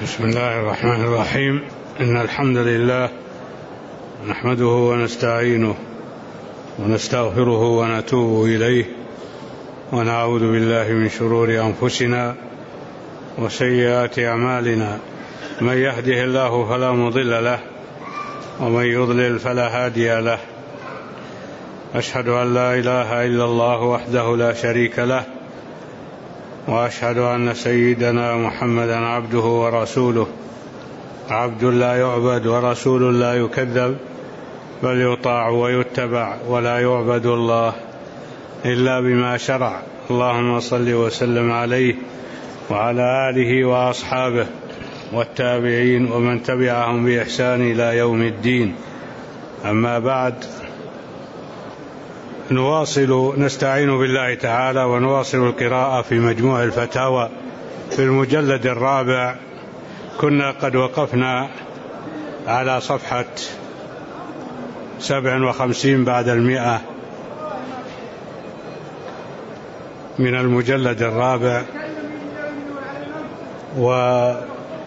بسم الله الرحمن الرحيم. إن الحمد لله نحمده ونستعينه ونستغفره ونتوب إليه ونعوذ بالله من شرور أنفسنا وسيئات أعمالنا. من يهده الله فلا مضل له ومن يضلل فلا هادي له. أشهد أن لا إله إلا الله وحده لا شريك له، وأشهد أن سيدنا محمدا عبده ورسوله، عبد لا يعبد ورسول لا يكذب، بل يطاع ويتبع ولا يعبد الله إلا بما شرع. اللهم صل وسلم عليه وعلى آله وأصحابه والتابعين ومن تبعهم بإحسان إلى يوم الدين. أما بعد، نستعين بالله تعالى ونواصل القراءة في مجموع الفتاوى في المجلد الرابع. كنا قد وقفنا على صفحة 57 بعد 100 من المجلد الرابع، وما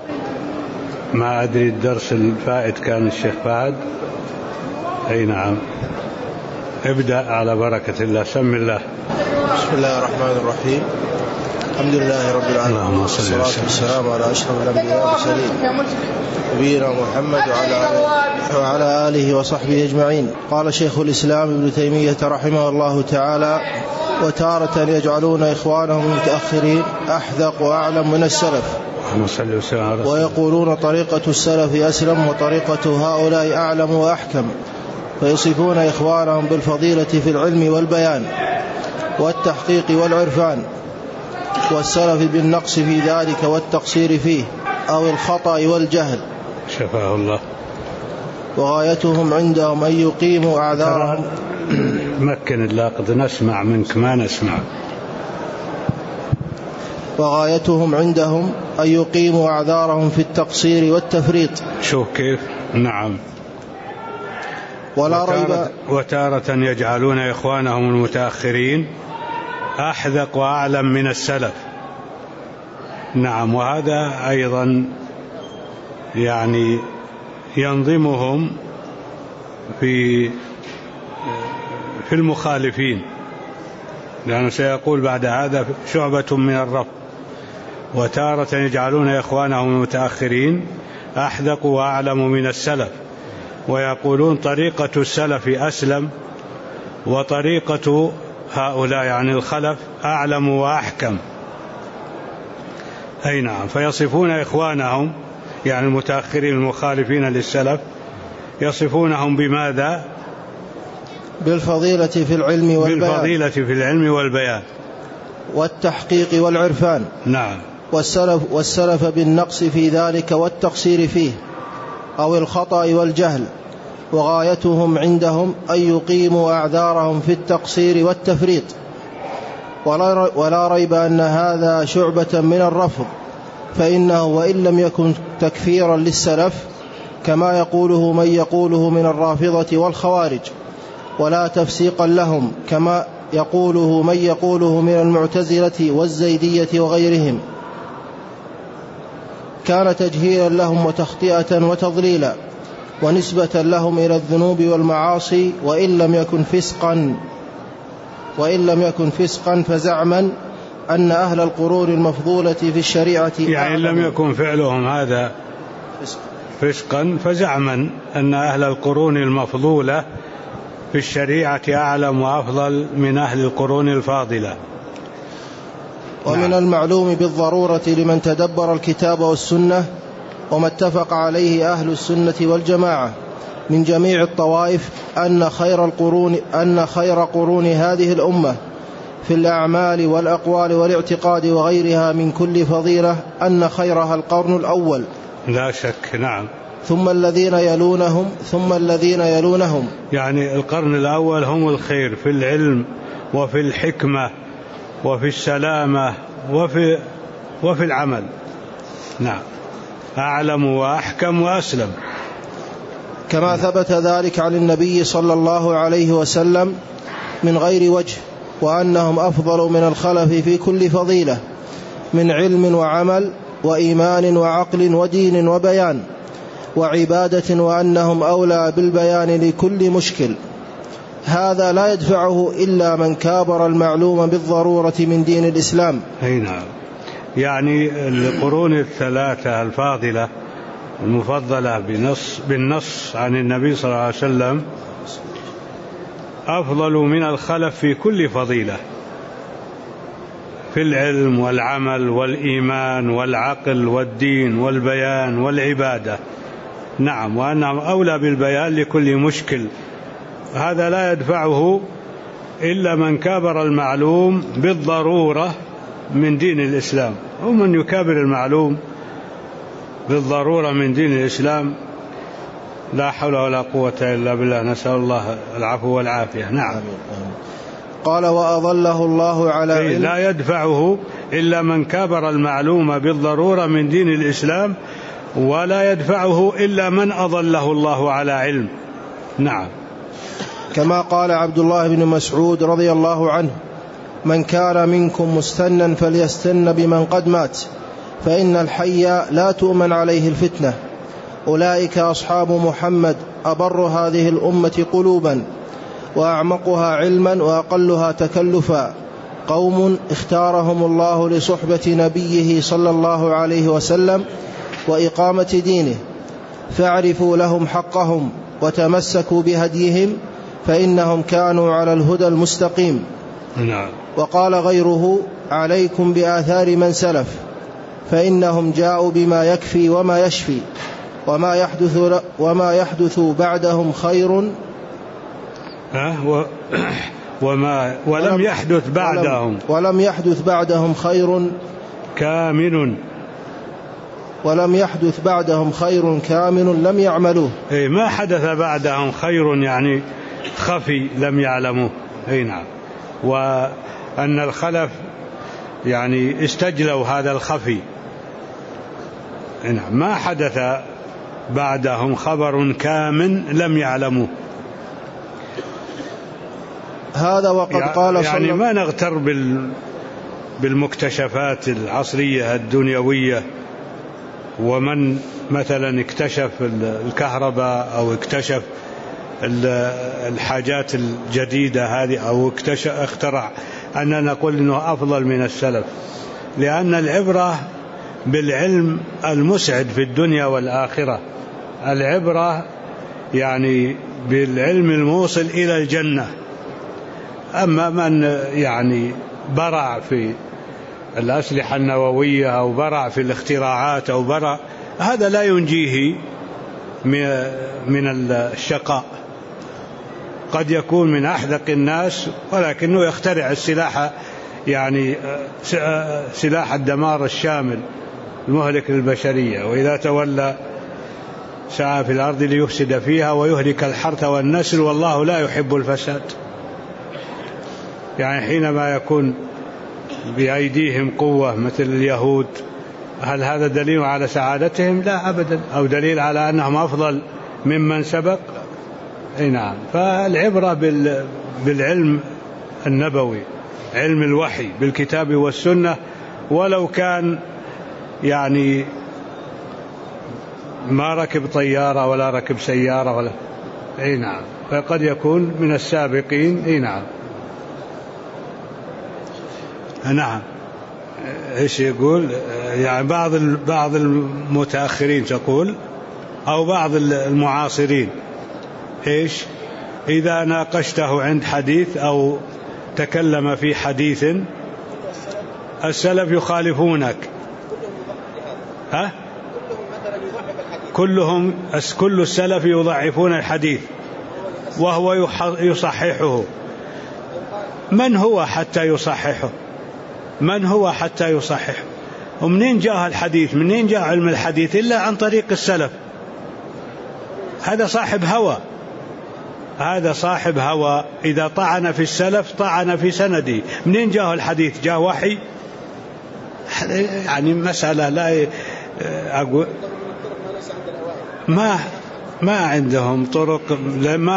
أدري الدرس الفائت كان الشيخ فهد. أي نعم، ابدأ على بركة الله. سم الله. بسم الله الرحمن الرحيم. الحمد لله رب العالمين، والصلاة والسلام على أشرف الأنبياء والمرسلين نبينا محمد وعلى آله وصحبه أجمعين. قال شيخ الإسلام ابن تيمية رحمه الله تعالى: وتارة يجعلون إخوانهم المتأخرين أحذق وأعلم من السلف، ويقولون طريقة السلف أسلم وطريقة هؤلاء أعلم وأحكم، فيصفون إخوانهم بالفضيلة في العلم والبيان والتحقيق والعرفان، والسلف بالنقص في ذلك والتقصير فيه أو الخطأ والجهل. شفاه الله. وغايتهم عندهم أن يقيموا أعذارهم. مكن الله، قد نسمع منك ما نسمع. وغايتهم عندهم أن يقيموا أعذارهم في التقصير والتفريط. شوف كيف. نعم. ولا ريب. وتارة يجعلون إخوانهم المتأخرين أحذق وأعلم من السلف. نعم، وهذا أيضا يعني ينظمهم في المخالفين، لأنه سيقول بعد هذا شعبة من الرفض. وتارة يجعلون إخوانهم المتأخرين أحذق وأعلم من السلف، ويقولون طريقة السلف أسلم وطريقة هؤلاء يعني الخلف أعلم وأحكم. أي نعم. فيصفون إخوانهم يعني المتأخرين المخالفين للسلف، يصفونهم بماذا؟ بالفضيلة في العلم والبيان. بالفضيلة في العلم والبيان والتحقيق والعرفان. نعم. والسلف بالنقص في ذلك والتقصير فيه أو الخطأ والجهل. وغايتهم عندهم أن يقيموا أعذارهم في التقصير والتفريط. ولا ريب أن هذا شعبة من الرفض، فإنه وإن لم يكن تكفيرا للسلف كما يقوله من يقوله من الرافضة والخوارج، ولا تفسيقا لهم كما يقوله من يقوله من المعتزلة والزيدية وغيرهم، كان تجهيلا لهم وتخطئة وتضليلا ونسبة لهم إلى الذنوب والمعاصي، وإن لم يكن فسقا فزعما أن أهل القرون المفضولة في الشريعة يعني لم يكن فعلهم هذا فسقا فزعما أن أهل القرون المفضولة في الشريعة أعلم وأفضل من أهل القرون الفاضلة. ومن المعلوم بالضرورة لمن تدبر الكتاب والسنة وما اتفق عليه أهل السنة والجماعة من جميع الطوائف أن خير قرون هذه الأمة في الأعمال والأقوال والاعتقاد وغيرها من كل فضيلة أن خيرها القرن الأول لا شك. نعم. ثم الذين يلونهم يعني القرن الأول هم الخير في العلم وفي الحكمة وفي السلامة وفي العمل. نعم. أعلم وأحكم وأسلم، كما ثبت ذلك عن النبي صلى الله عليه وسلم من غير وجه، وأنهم أفضل من الخلف في كل فضيلة من علم وعمل وإيمان وعقل ودين وبيان وعبادة، وأنهم أولى بالبيان لكل مشكل. هذا لا يدفعه إلا من كابر المعلوم بالضرورة من دين الإسلام. نعم. يعني القرون الثلاثة الفاضلة المفضلة بالنص عن النبي صلى الله عليه وسلم أفضل من الخلف في كل فضيلة، في العلم والعمل والإيمان والعقل والدين والبيان والعبادة. نعم، وأنهم أولى بالبيان لكل مشكل. هذا لا يدفعه إلا من كابر المعلوم بالضرورة من دين الإسلام. ومن يكابر المعلوم بالضرورة من دين الإسلام لا حول ولا قوة إلا بالله، نسأل الله العفو والعافية. نعم. قال وأضله الله على علم. لا يدفعه إلا من كابر المعلوم بالضرورة من دين الإسلام، ولا يدفعه إلا من أضله الله على علم. نعم. كما قال عبد الله بن مسعود رضي الله عنه: من كان منكم مستنا فليستن بمن قد مات، فإن الحي لا تؤمن عليه الفتنة. أولئك أصحاب محمد، أبر هذه الأمة قلوبا وأعمقها علما وأقلها تكلفا، قوم اختارهم الله لصحبة نبيه صلى الله عليه وسلم وإقامة دينه، فاعرفوا لهم حقهم وتمسكوا بهديهم، فإنهم كانوا على الهدى المستقيم. نعم. وقال غيره: عليكم بآثار من سلف، فإنهم جاءوا بما يكفي وما يشفي، وما يحدث بعدهم خير ولم يحدث بعدهم خير كامن، لم يعملوه. ما حدث بعدهم خير يعني خفي لم يعلموه. نعم. وأن الخلف يعني استجلوا هذا الخفي. نعم. ما حدث بعدهم خبر كامن لم يعلموه. هذا وقد قال يعني ما نغتر بالمكتشفات العصرية الدنيوية، ومن مثلا اكتشف الكهرباء أو اكتشف الحاجات الجديدة هذه أو اخترع، أننا نقول أنه أفضل من السلف، لأن العبرة بالعلم المسعد في الدنيا والآخرة، العبرة يعني بالعلم الموصل إلى الجنة. أما من يعني برع في الأسلحة النووية أو برع في الاختراعات أو برع، هذا لا ينجيه من الشقاء. قد يكون من أحذق الناس ولكنه يخترع السلاح، يعني سلاح الدمار الشامل المهلك للبشرية، وإذا تولى سعى في الأرض ليفسد فيها ويهلك الحرث والنسل والله لا يحب الفساد. يعني حينما يكون بأيديهم قوة مثل اليهود، هل هذا دليل على سعادتهم؟ لا أبدا، أو دليل على أنهم أفضل ممن سبق. نعم. فالعبرة بالعلم النبوي، علم الوحي بالكتاب والسنة، ولو كان يعني ما ركب طيارة ولا ركب سيارة ولا نعم، فقد يكون من السابقين. نعم. نعم. ايش يقول؟ يعني بعض المتأخرين تقول، أو بعض المعاصرين، ايش؟ إذا ناقشته عند حديث أو تكلم في حديث السلف يخالفونك. كل السلف يضعفون الحديث وهو يصححه. من هو حتى يصححه؟ ومنين جاء الحديث؟ منين جاء علم الحديث إلا عن طريق السلف؟ هذا صاحب هوى. إذا طعن في السلف طعن في سندي. منين جاء الحديث؟ جاء وحي؟ يعني مسألة لا أقول ما عندهم طرق،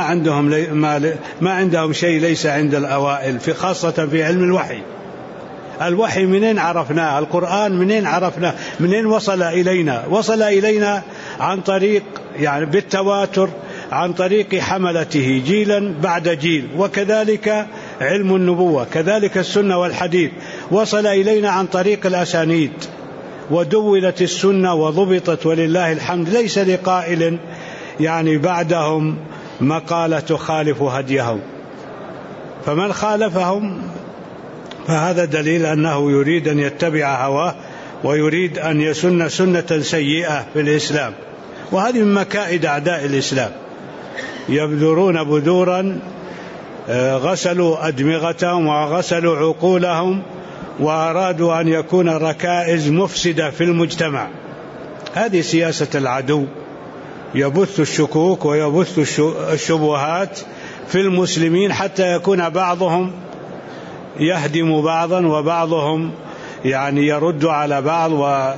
ما عندهم شيء ليس عند الأوائل، في خاصة في علم الوحي. الوحي منين عرفناه؟ القرآن منين عرفناه؟ منين وصل إلينا؟ وصل إلينا عن طريق يعني بالتواتر، عن طريق حملته جيلا بعد جيل. وكذلك علم النبوة، كذلك السنة والحديث وصل إلينا عن طريق الأسانيد، ودولت السنة وضبطت ولله الحمد. ليس لقائل يعني بعدهم مقالة تخالف هديهم، فمن خالفهم فهذا دليل أنه يريد أن يتبع هواه ويريد أن يسن سنة سيئة في الإسلام. وهذه من مكائد أعداء الإسلام، يبذرون بذورا غسلوا أدمغتهم وغسلوا عقولهم وأرادوا أن يكون ركائز مفسدة في المجتمع. هذه سياسة العدو، يبث الشكوك ويبث الشبهات في المسلمين حتى يكون بعضهم يهدم بعضا وبعضهم يعني يرد على بعض.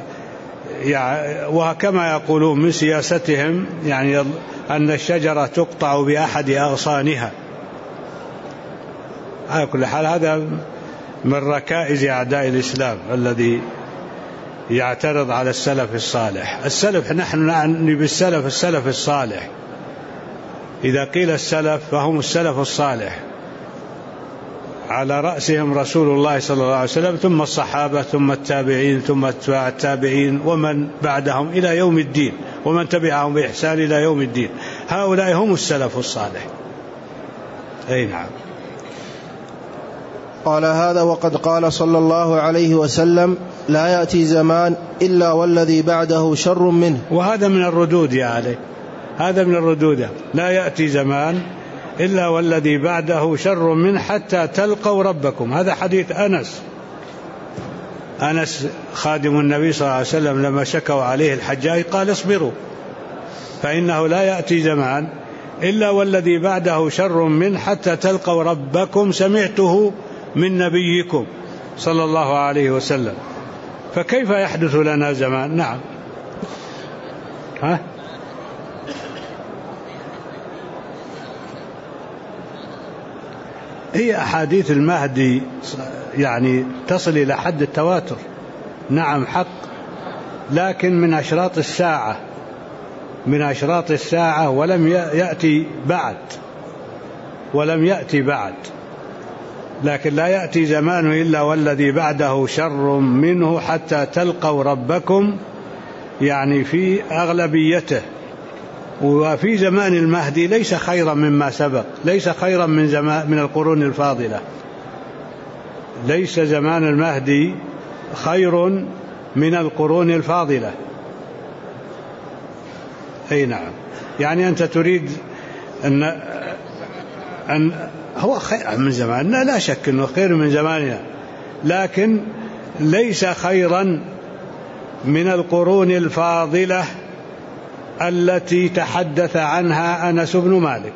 وكما يقولون من سياستهم يعني أن الشجرة تقطع بأحد أغصانها. على كل حال هذا من ركائز أعداء الإسلام الذي يعترض على السلف الصالح. السلف نحن نعني بالسلف السلف الصالح، إذا قيل السلف فهم السلف الصالح، على رأسهم رسول الله صلى الله عليه وسلم، ثم الصحابة، ثم التابعين، ثم اتباع التابعين، ومن بعدهم إلى يوم الدين، ومن تبعهم بإحسان إلى يوم الدين. هؤلاء هم السلف الصالح. أي نعم. قال هذا وقد قال صلى الله عليه وسلم: لا يأتي زمان إلا والذي بعده شر منه. وهذا من الردود يا علي، هذا من الردود. لا يأتي زمان إلا والذي بعده شر منه حتى تلقوا ربكم. هذا حديث أنس خادم النبي صلى الله عليه وسلم لما شكوا عليه الحجاج قال: اصبروا فإنه لا يأتي زمان إلا والذي بعده شر منه حتى تلقوا ربكم، سمعته من نبيكم صلى الله عليه وسلم. فكيف يحدث لنا زمان؟ نعم. هي أحاديث المهدي يعني تصل إلى حد التواتر، نعم حق، لكن من أشراط الساعة، من أشراط الساعة، ولم يأتي بعد. لكن لا يأتي زمان إلا والذي بعده شر منه حتى تلقوا ربكم، يعني في أغلبيته. وفي زمان المهدي ليس خيرا مما سبق، ليس خيرا من القرون الفاضلة. ليس زمان المهدي خير من القرون الفاضلة. أي نعم. يعني أنت تريد أن هو خير من زماننا، لا شك أنه خير من زماننا، لكن ليس خيرا من القرون الفاضلة التي تحدث عنها أنس بن مالك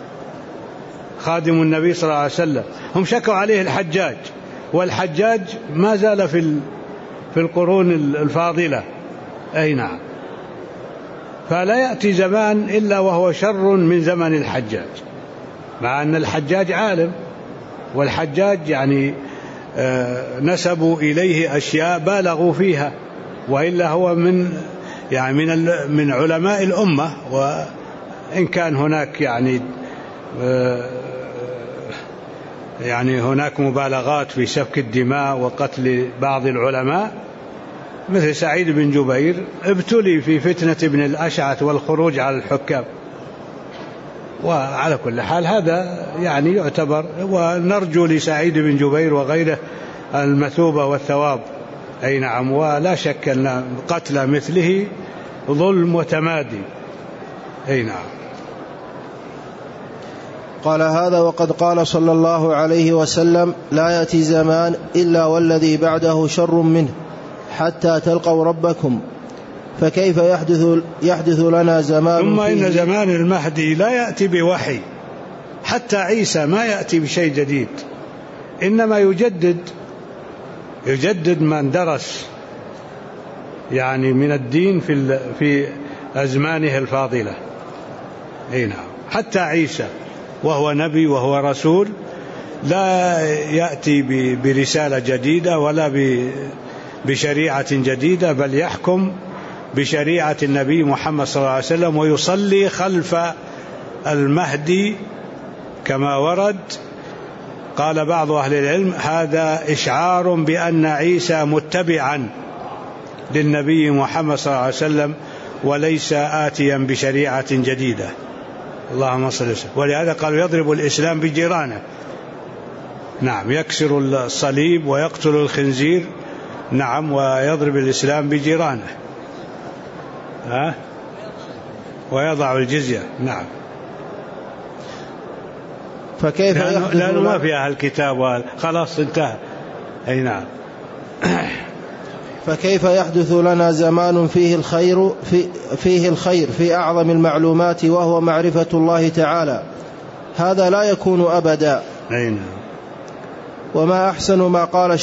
خادم النبي صلى الله عليه وسلم. هم شكوا عليه الحجاج، والحجاج ما زال في القرون الفاضلة. أي نعم. فلا يأتي زمان إلا وهو شر من زمن الحجاج، مع أن الحجاج عالم، والحجاج يعني نسبوا إليه أشياء بالغوا فيها، وإلا هو من علماء الأمة. وإن كان هناك يعني هناك مبالغات في سفك الدماء وقتل بعض العلماء مثل سعيد بن جبير، ابتلي في فتنة ابن الأشعث والخروج على الحكام. وعلى كل حال هذا يعني يعتبر، ونرجو لسعيد بن جبير وغيره المثوبة والثواب. أي نعم. ولا شك أن قتل مثله ظلم وتمادي. أي نعم. قال هذا وقد قال صلى الله عليه وسلم: لا يأتي زمان إلا والذي بعده شر منه حتى تلقوا ربكم. فكيف يحدث لنا زمان؟ ثم إن زمان المهدي لا يأتي بوحي، حتى عيسى ما يأتي بشيء جديد، إنما يجدد من درس يعني من الدين في أزمانه الفاضلة. أي نعم. حتى عيسى وهو نبي وهو رسول لا يأتي برسالة جديدة ولا بشريعة جديدة، بل يحكم بشريعة النبي محمد صلى الله عليه وسلم، ويصلي خلف المهدي كما ورد. قال بعض أهل العلم هذا إشعار بأن عيسى متبعا للنبي محمد صلى الله عليه وسلم وليس آتيا بشريعة جديدة. اللهم صل وسلم. ولهذا قالوا يضرب الإسلام بجيرانه. نعم، يكسر الصليب ويقتل الخنزير، نعم، ويضرب الإسلام بجيرانه، ويضع الجزية. نعم. فكيف لأنه ما في أهل الكتاب خلاص انتهى. أي نعم. فكيف يحدث لنا زمان فيه الخير في أعظم المعلومات وهو معرفة الله تعالى؟ هذا لا يكون أبدا. أي نعم. وما أحسن ما قال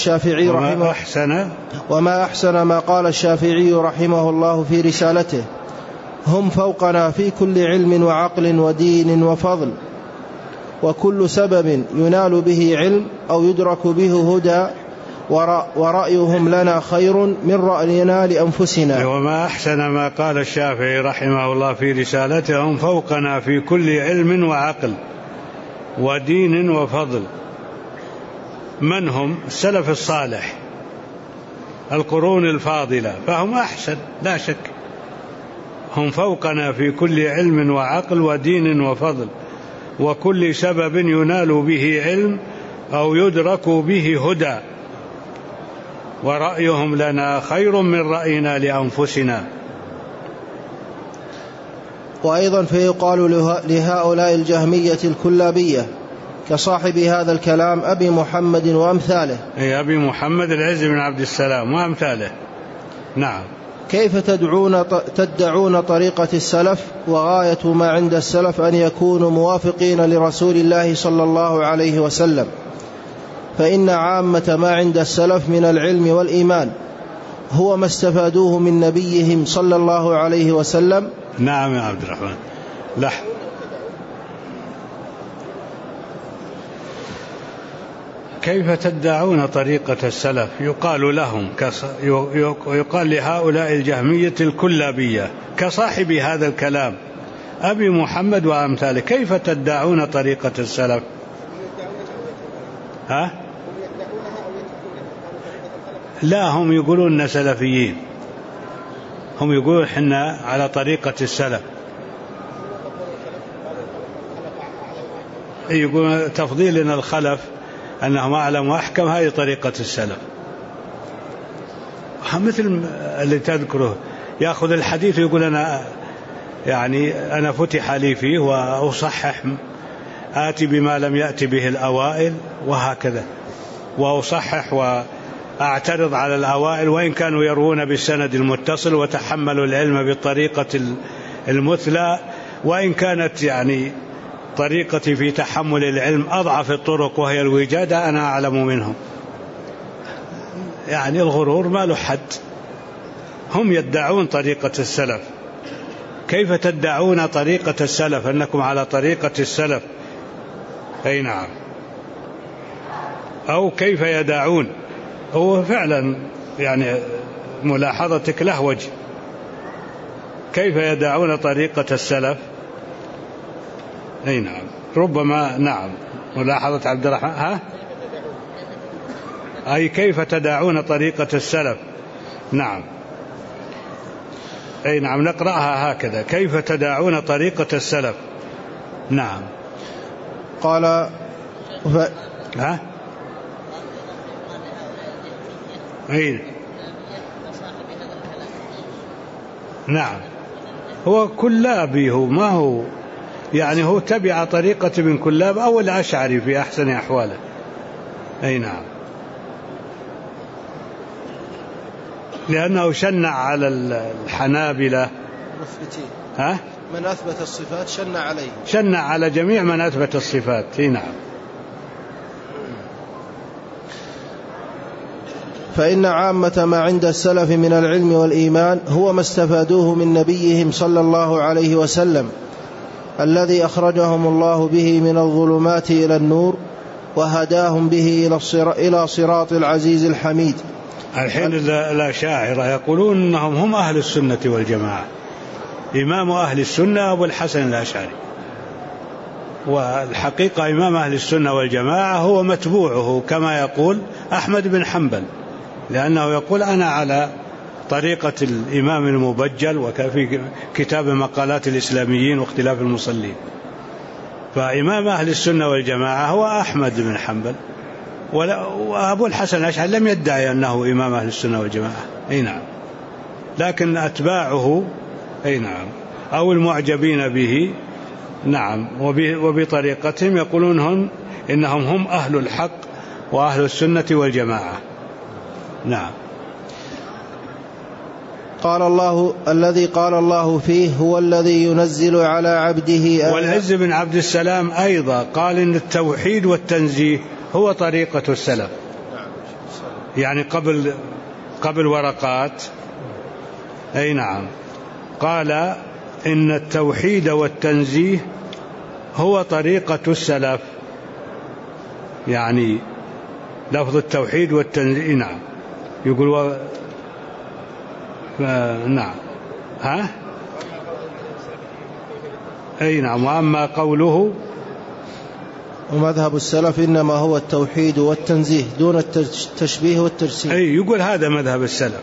الشافعي رحمه الله في رسالته: هم فوقنا في كل علم وعقل ودين وفضل، وكل سبب ينال به علم أو يدرك به هدى، ورأيهم لنا خير من رأينا لأنفسنا. وما أحسن ما قال الشافعي رحمه الله في رسالته: هم فوقنا في كل علم وعقل ودين وفضل. من هم؟ السلف الصالح، القرون الفاضلة، فهم أحسن لا شك. هم فوقنا في كل علم وعقل ودين وفضل، وكل سبب ينال به علم أو يدرك به هدى، ورأيهم لنا خير من رأينا لأنفسنا. وأيضا فيقال لهؤلاء الجهمية الكلابية كصاحب هذا الكلام أبي محمد وأمثاله. أي أبي محمد العز بن عبد السلام وأمثاله. نعم. كيف تدعون طريقة السلف وغاية ما عند السلف أن يكونوا موافقين لرسول الله صلى الله عليه وسلم، فإن عامة ما عند السلف من العلم والإيمان هو ما استفادوه من نبيهم صلى الله عليه وسلم. نعم يا عبد الرحمن. كيف تدعون طريقة السلف؟ يقال لهم يقال لهؤلاء الجهمية الكلابية كصاحب هذا الكلام أبي محمد وأمثاله: كيف تدعون طريقة السلف؟ لا، هم يقولون سلفيين، هم يقولون حنا على طريقة السلف، يقولون تفضيلنا الخلف أنهم أعلم وأحكم، هذه طريقة السلف. مثل اللي تذكره يأخذ الحديث ويقول أنا فتح لي فيه وأصحح، آتي بما لم يأتي به الأوائل، وهكذا، وأصحح وأعترض على الأوائل وإن كانوا يروون بالسند المتصل وتحملوا العلم بالطريقة المثلى، وإن كانت طريقتي في تحمل العلم أضعف الطرق وهي الوجادة، أنا أعلم منهم. الغرور ما له حد. هم يدعون طريقة السلف. كيف تدعون طريقة السلف أنكم على طريقة السلف؟ أي نعم. أو كيف يدعون؟ هو فعلا ملاحظتك له وجه. كيف يدعون طريقة السلف؟ أي نعم، ربما نعم، ملاحظة عبد الرحمن. أي كيف تدعون طريقة السلف؟ نعم. أي نعم، نقرأها هكذا: كيف تدعون طريقة السلف؟ نعم. قال أي نعم، هو كلابي، هو ما هو هو تبع طريقة ابن كلاب أو الأشعري في أحسن أحواله. أي نعم، لأنه شنع على الحنابلة من أثبت الصفات شنع على جميع من أثبت الصفات. أي نعم. فإن عامة ما عند السلف من العلم والإيمان هو ما استفادوه من نبيهم صلى الله عليه وسلم الذي أخرجهم الله به من الظلمات إلى النور وهداهم به إلى صراط العزيز الحميد. الحين الأشاعرة يقولون أنهم هم أهل السنة والجماعة. إمام أهل السنة أبو الحسن الأشعري، والحقيقة إمام أهل السنة والجماعة هو متبوعه كما يقول أحمد بن حنبل، لأنه يقول أنا على طريقة الإمام المبجل، وفي كتاب مقالات الإسلاميين واختلاف المصلين. فإمام أهل السنة والجماعة هو أحمد بن حنبل، وأبو الحسن الأشعري لم يدعي أنه إمام أهل السنة والجماعة، أي نعم، لكن أتباعه أي نعم أو المعجبين به نعم وبطريقتهم يقولون إنهم هم أهل الحق وأهل السنة والجماعة. نعم. قال الله الذي قال الله فيه هو الذي ينزل على عبده والعز بن عبد السلام أيضا قال إن التوحيد والتنزيه هو طريقة السلف، يعني قبل ورقات أي نعم قال إن التوحيد والتنزيه هو طريقة السلف، يعني لفظ التوحيد والتنزيه نعم يقول نعم أي نعم. وأما قوله ومذهب السلف إنما هو التوحيد والتنزيه دون التشبيه والتجسيم، أي يقول هذا مذهب السلف.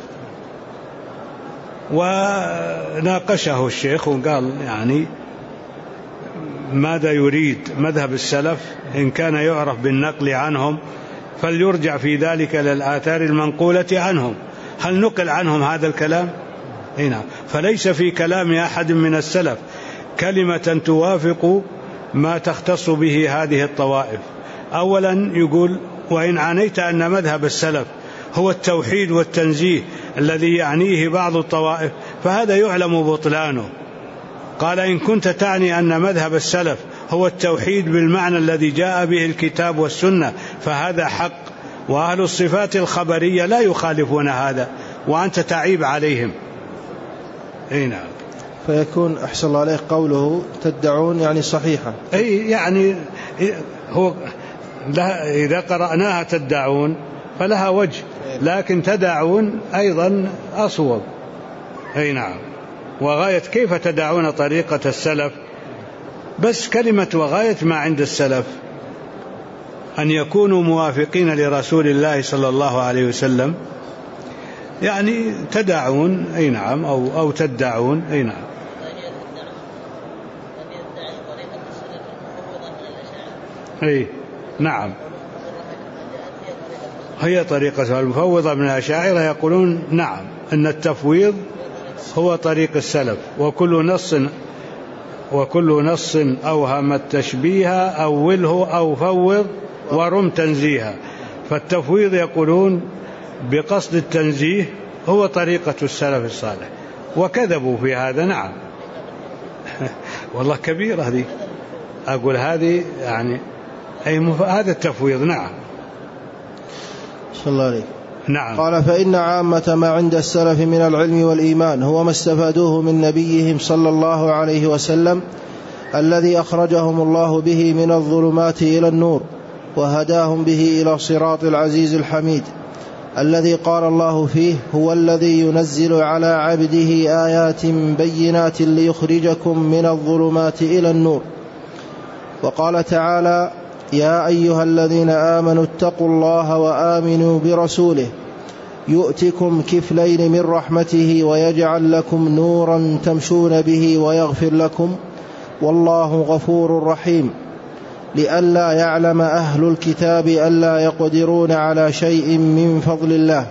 وناقشه الشيخ وقال يعني ماذا يريد مذهب السلف إن كان يعرف بالنقل عنهم فليرجع في ذلك للآثار المنقولة عنهم. هل نقل عنهم هذا الكلام؟ هنا فليس في كلام أحد من السلف كلمة توافق ما تختص به هذه الطوائف. أولا يقول وإن عنيت أن مذهب السلف هو التوحيد والتنزيه الذي يعنيه بعض الطوائف فهذا يعلم بطلانه. قال إن كنت تعني أن مذهب السلف هو التوحيد بالمعنى الذي جاء به الكتاب والسنة فهذا حق، وأهل الصفات الخبرية لا يخالفون هذا وأنت تعيب عليهم. نعم. فيكون أحسن الله عليه قوله تدعون يعني صحيحة، أي يعني هو إذا قرأناها تدعون فلها وجه، لكن تدعون أيضا أصوب. أي نعم. وغاية كيف تدعون طريقة السلف، بس كلمة وغاية ما عند السلف أن يكونوا موافقين لرسول الله صلى الله عليه وسلم، يعني تدعون أي نعم أو تدعون أي نعم. أي نعم هي طريقة المفوضة من الأشاعرة يقولون نعم أن التفويض هو طريق السلف، وكل نص أوهم التشبيه أوله أو فوض ورم تنزيها. فالتفويض يقولون بقصد التنزيه هو طريقة السلف الصالح، وكذبوا في هذا. نعم والله كبيرة هذه، أقول هذه يعني هذا التفويض. نعم. صلى الله عليه. نعم. قال فإن عامة ما عند السلف من العلم والإيمان هو ما استفادوه من نبيهم صلى الله عليه وسلم الذي أخرجهم الله به من الظلمات إلى النور وهداهم به إلى صراط العزيز الحميد الذي قال الله فيه هو الذي ينزل على عبده آيات بينات ليخرجكم من الظلمات إلى النور. وقال تعالى يا أيها الذين آمنوا اتقوا الله وآمنوا برسوله يؤتكم كفلين من رحمته ويجعل لكم نورا تمشون به ويغفر لكم والله غفور رحيم لئلا يعلم أهل الكتاب ألا يقدرون على شيء من فضل الله.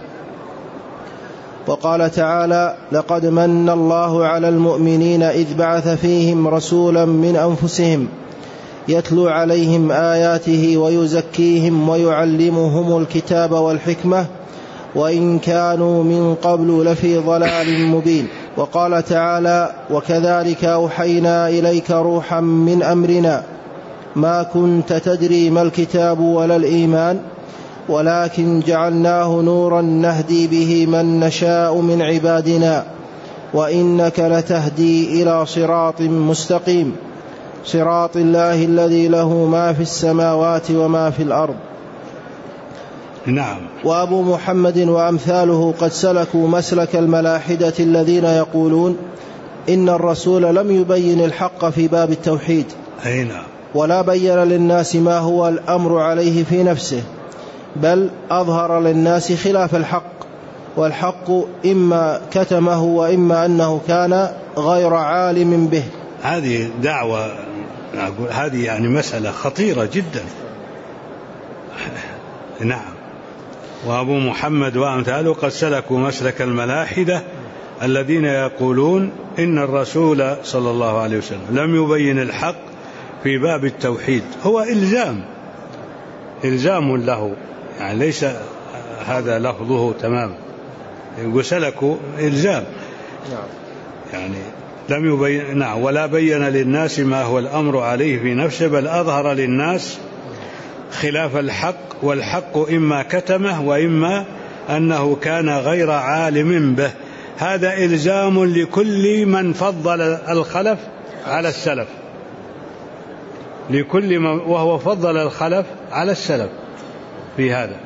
وقال تعالى لقد من الله على المؤمنين إذ بعث فيهم رسولا من أنفسهم يتلو عليهم آياته ويزكيهم ويعلمهم الكتاب والحكمة وإن كانوا من قبل لفي ضلال مبين. وقال تعالى وكذلك أوحينا إليك روحا من أمرنا ما كنت تدري ما الكتاب ولا الإيمان ولكن جعلناه نورا نهدي به من نشاء من عبادنا وإنك لتهدي إلى صراط مستقيم. صراط الله الذي له ما في السماوات وما في الأرض. نعم. وأبو محمد وأمثاله قد سلكوا مسلك الملاحدة الذين يقولون إن الرسول لم يبين الحق في باب التوحيد، ولا بين للناس ما هو الأمر عليه في نفسه، بل أظهر للناس خلاف الحق، والحق إما كتمه وإما أنه كان غير عالم به. هذه دعوة، هذه يعني مسألة خطيرة جدا. نعم. وأبو محمد وأمثاله قد سلكوا مسلك الملاحدة الذين يقولون إن الرسول صلى الله عليه وسلم لم يبين الحق في باب التوحيد. هو إلزام له، يعني ليس هذا لفظه تماما، يقول سلكوا إلزام، يعني لم يبين. نعم. ولا بين للناس ما هو الأمر عليه في نفسه، بل أظهر للناس خلاف الحق، والحق إما كتمه وإما أنه كان غير عالم به. هذا إلزام لكل من فضل الخلف على السلف، لكل من وهو فضل الخلف على السلف في هذا.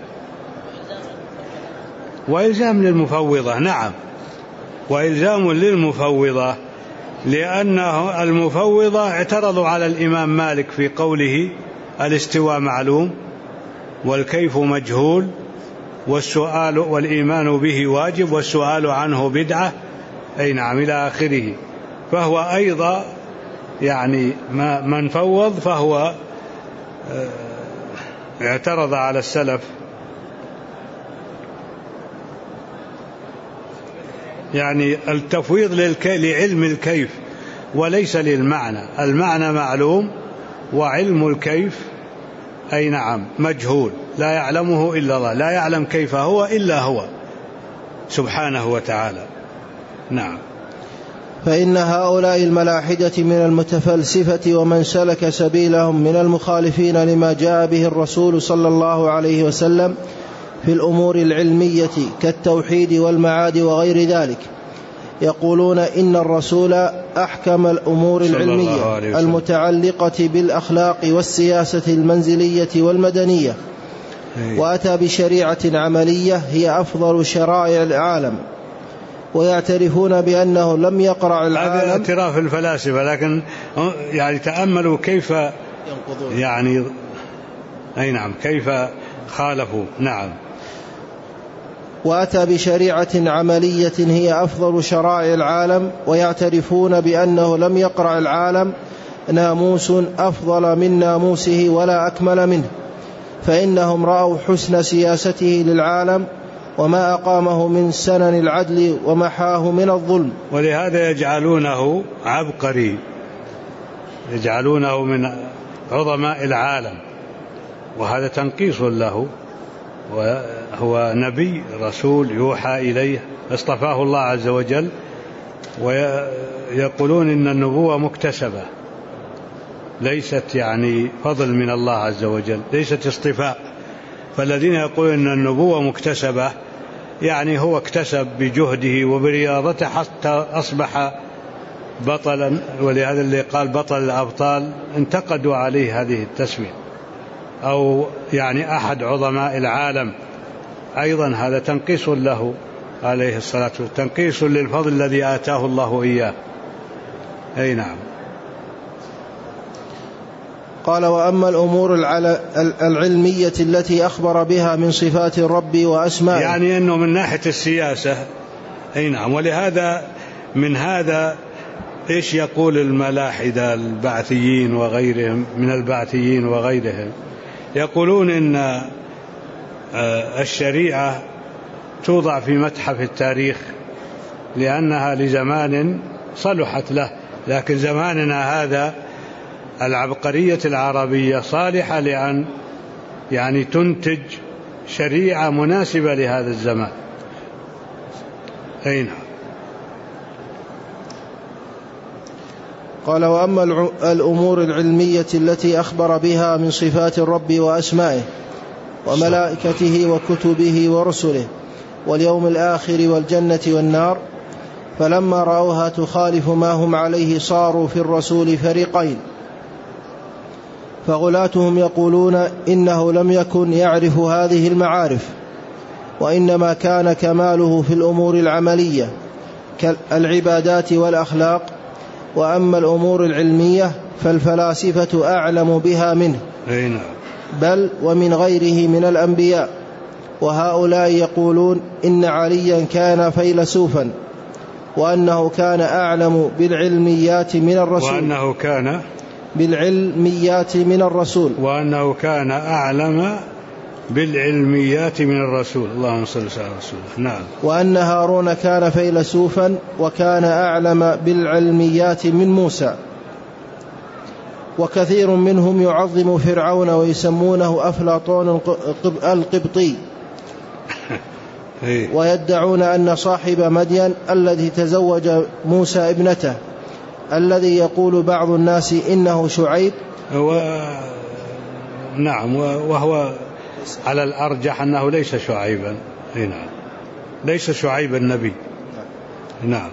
وإلزام للمفوضة. نعم. وإلزام للمفوضة، لأنه المفوضة اعترضوا على الإمام مالك في قوله الاستواء معلوم والكيف مجهول والسؤال والإيمان به واجب والسؤال عنه بدعة، أي نعم، إلى آخره. فهو أيضا يعني من فوض فهو اعترض على السلف، يعني التفويض لعلم الكيف وليس للمعنى. المعنى معلوم وعلم الكيف أي نعم مجهول، لا يعلمه إلا الله، لا يعلم كيف هو إلا هو سبحانه وتعالى. نعم. فإن هؤلاء الملاحدة من المتفلسفة ومن سلك سبيلهم من المخالفين لما جاء به الرسول صلى الله عليه وسلم في الأمور العلمية كالتوحيد والمعاد وغير ذلك، يقولون إن الرسول أحكم الأمور العلمية المتعلقة بالأخلاق والسياسة المنزلية والمدنية، وأتى بشريعة عملية هي أفضل شرائع العالم، ويعترفون بأنه لم يقرأ العالم. هذا اعتراف الفلاسفة، لكن يعني تأملوا كيف يعني أي نعم كيف خالفوا. نعم. وأتى بشريعة عملية هي أفضل شرائع العالم، ويعترفون بأنه لم يقرأ العالم ناموس أفضل من ناموسه ولا أكمل منه، فإنهم رأوا حسن سياسته للعالم وما أقامه من سنن العدل ومحاه من الظلم، ولهذا يجعلونه عبقري، يجعلونه من عظماء العالم، وهذا تنقيص له، وهو نبي رسول يوحى إليه اصطفاه الله عز وجل، ويقولون إن النبوة مكتسبة ليست يعني فضل من الله عز وجل، ليست اصطفاء. فالذين يقولون إن النبوة مكتسبة يعني هو اكتسب بجهده وبرياضته حتى أصبح بطلا، ولهذا اللي قال بطل الأبطال انتقدوا عليه هذه التسمية، أو يعني أحد عظماء العالم. أيضا هذا تنقيص له عليه الصلاة والسلام، تنقيص للفضل الذي آتاه الله إياه. أي نعم. قال: وأما الأمور العلمية التي أخبر بها من صفات الرب وأسمائه، يعني أنه من ناحية السياسة. أي نعم. ولهذا من هذا إيش يقول الملاحدة البعثيين وغيرهم من البعثيين وغيرهم؟ يقولون إن الشريعة توضع في متحف التاريخ لأنها لزمان صلحت له، لكن زماننا هذا العبقرية العربية صالحة لأن يعني تنتج شريعة مناسبة لهذا الزمان. أين؟ قال: وأما الأمور العلمية التي أخبر بها من صفات الرب وأسمائه وملائكته وكتبه ورسله واليوم الآخر والجنة والنار، فلما رأوها تخالف ما هم عليه صاروا في الرسول فريقين، فغلاتهم يقولون إنه لم يكن يعرف هذه المعارف، وإنما كان كماله في الأمور العملية كالعبادات والأخلاق، وأما الأمور العلمية فالفلاسفة أعلم بها منه، بل ومن غيره من الأنبياء. وهؤلاء يقولون إن عليا كان فيلسوفا، وأنه كان أعلم بالعلميات من الرسول، وأنه كان بالعلميات من الرسول، وأنه كان أعلم بالعلميات من الرسول. اللهم صل على رسوله. نعم. وأن هارون كان فيلسوفا وكان أعلم بالعلميات من موسى. وكثير منهم يعظم فرعون ويسمونه أفلاطون القبطي، ويدعون أن صاحب مدين الذي تزوج موسى ابنته، الذي يقول بعض الناس إنه شعيب، نعم، وهو على الأرجح أنه ليس شعيبا. نعم، ليس شعيب النبي. نعم.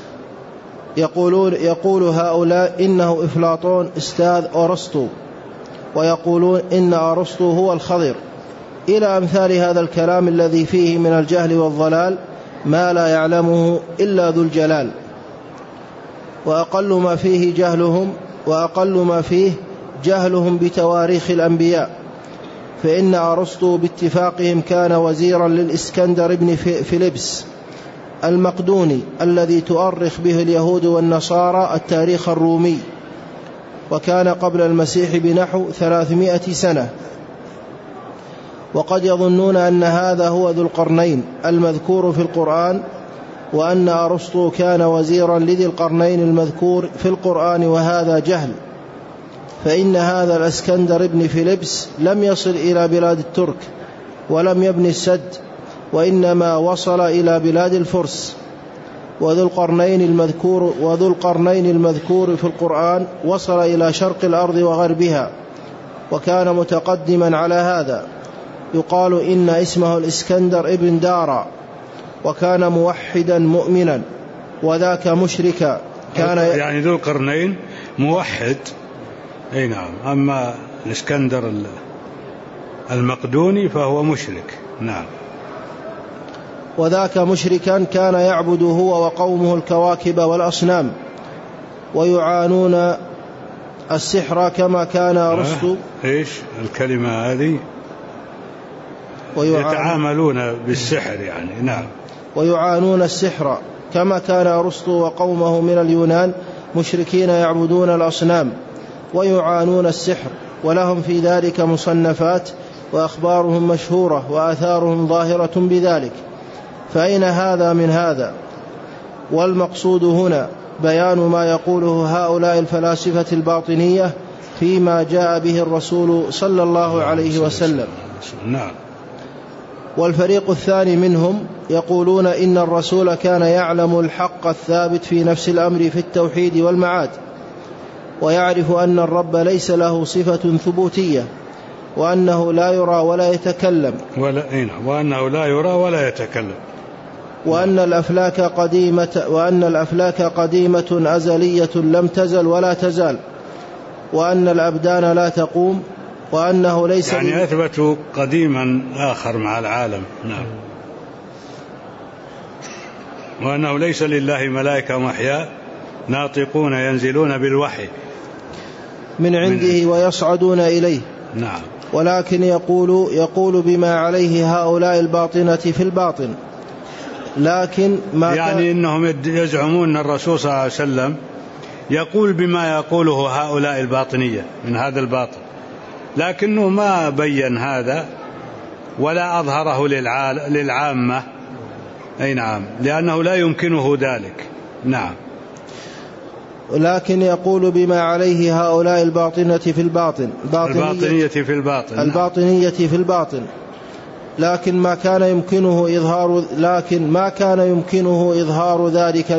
يقول هؤلاء إنه أفلاطون أستاذ أرسطو، ويقولون إن أرسطو هو الخضر، إلى أمثال هذا الكلام الذي فيه من الجهل والضلال ما لا يعلمه إلا ذو الجلال. وأقل ما فيه جهلهم بتواريخ الأنبياء، فإن أرسطو باتفاقهم كان وزيرا للإسكندر بن فيلبس المقدوني الذي تؤرخ به اليهود والنصارى التاريخ الرومي، وكان قبل المسيح بنحو 300 سنة. وقد يظنون أن هذا هو ذو القرنين المذكور في القرآن، وأن أرسطو كان وزيرا لذي القرنين المذكور في القرآن، وهذا جهل. فإن هذا الإسكندر بن فيلبس لم يصل إلى بلاد الترك ولم يبني السد، وإنما وصل إلى بلاد الفرس. وذو القرنين المذكور في القرآن وصل إلى شرق الأرض وغربها، وكان متقدما على هذا. يقال إن اسمه الإسكندر ابن دارا، وكان موحدا مؤمنا، وذاك مشركا. كان يعني ذو القرنين موحد. أي نعم. أما الإسكندر المقدوني فهو مشرك. نعم. وذاك مشركا كان يعبد هو وقومه الكواكب والأصنام، ويعانون السحر كما كان أرسطو. إيش الكلمة هذه؟ يتعاملون بالسحر يعني. نعم. ويعانون السحر كما كان أرسطو وقومه من اليونان مشركين يعبدون الأصنام ويعانون السحر، ولهم في ذلك مصنفات، وأخبارهم مشهورة، وآثارهم ظاهرة بذلك. فأين هذا من هذا؟ والمقصود هنا بيان ما يقوله هؤلاء الفلاسفة الباطنية فيما جاء به الرسول صلى الله عليه وسلم. نعم. والفريق الثاني منهم يقولون إن الرسول كان يعلم الحق الثابت في نفس الأمر في التوحيد والمعاد، ويعرف أن الرب ليس له صفة ثبوتية، وأنه لا يرى ولا يتكلم، وأنه لا يرى ولا يتكلم، وأن الأفلاك قديمة أزلية لم تزل ولا تزال، وأن الأبدان لا تقوم، وأنه ليس يعني أثبتوا قديما آخر مع العالم. نعم. وأنه ليس لله ملائكة وأحياء ناطقون ينزلون بالوحي من عنده ويصعدون إليه. نعم. ولكن يقول بما عليه هؤلاء الباطنة في الباطن، لكن ما يعني إنهم يزعمون أن الرسول صلى الله عليه وسلم يقول بما يقوله هؤلاء الباطنية من هذا الباطن، لكنه ما بين هذا ولا أظهره للعامة. أي نعم، لأنه لا يمكنه ذلك. نعم. لكن يقول بما عليه هؤلاء الباطنة في الباطن، الباطنية في الباطن. لكن ما كان يمكنه إظهار ذلك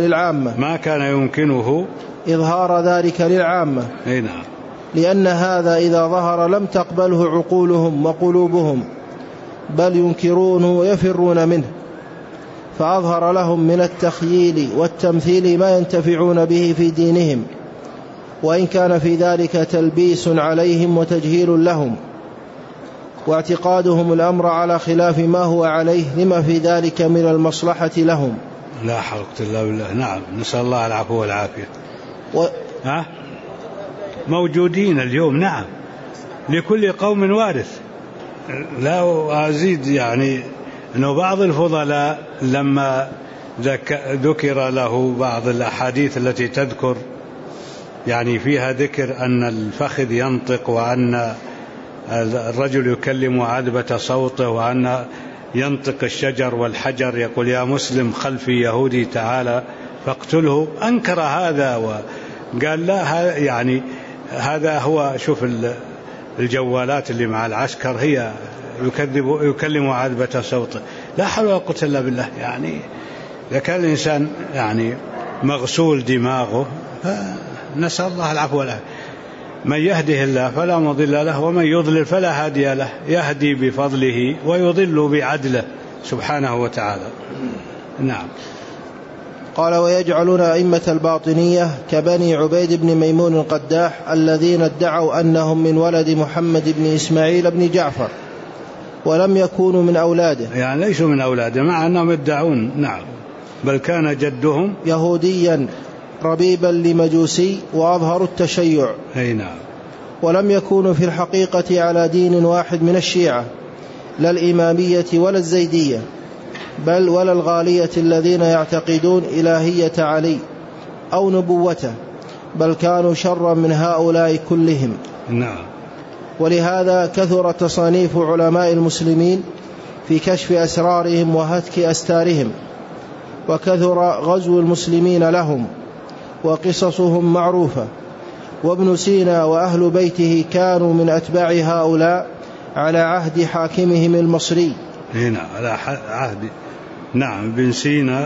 للعامة. أي نعم. لأن هذا إذا ظهر لم تقبله عقولهم وقلوبهم، بل ينكرونه ويفرون منه، فأظهر لهم من التخييل والتمثيل ما ينتفعون به في دينهم، وإن كان في ذلك تلبيس عليهم وتجهيل لهم واعتقادهم الأمر على خلاف ما هو عليه لما في ذلك من المصلحة لهم. لا حول إلا بالله. نعم، نسأل الله العفو والعافية. موجودين اليوم. نعم، لكل قوم وارث. لا أزيد يعني أنه بعض الفضلاء لما ذكر له بعض الأحاديث التي تذكر يعني فيها ذكر أن الفخذ ينطق وأن الرجل يكلم عذبة صوته وأن ينطق الشجر والحجر، يقول يا مسلم خلفي يهودي تعالى فاقتله، أنكر هذا وقال لا، يعني هذا هو، شوف الجوالات اللي مع العسكر هي يكلم عذبة صوته. لا حول ولا قوة إلا بالله. يعني إذا كان الإنسان يعني مغسول دماغه فنسأل الله العفو والعافية. من يهده الله فلا مضل له ومن يضلل فلا هادي له، يهدي بفضله ويضل بعدله سبحانه وتعالى. نعم. قال ويجعلون أئمة الباطنية كبني عبيد بن ميمون القداح الذين ادعوا أنهم من ولد محمد بن إسماعيل بن جعفر ولم يكونوا من أولاده، يعني ليسوا من أولاده مع أنهم يدعون. نعم، بل كان جدهم يهوديا ربيبا لمجوسي وأظهروا التشيع. أي نعم. ولم يكونوا في الحقيقة على دين واحد من الشيعة، لا الإمامية ولا الزيدية، بل ولا الغالية الذين يعتقدون إلهية علي أو نبوته، بل كانوا شرا من هؤلاء كلهم. نعم. ولهذا كثر تصانيف علماء المسلمين في كشف أسرارهم وهتك أستارهم، وكثر غزو المسلمين لهم وقصصهم معروفة. وابن سينا وأهل بيته كانوا من أتباع هؤلاء على عهد حاكمهم المصري. هنا على عهد. نعم، ابن سينا.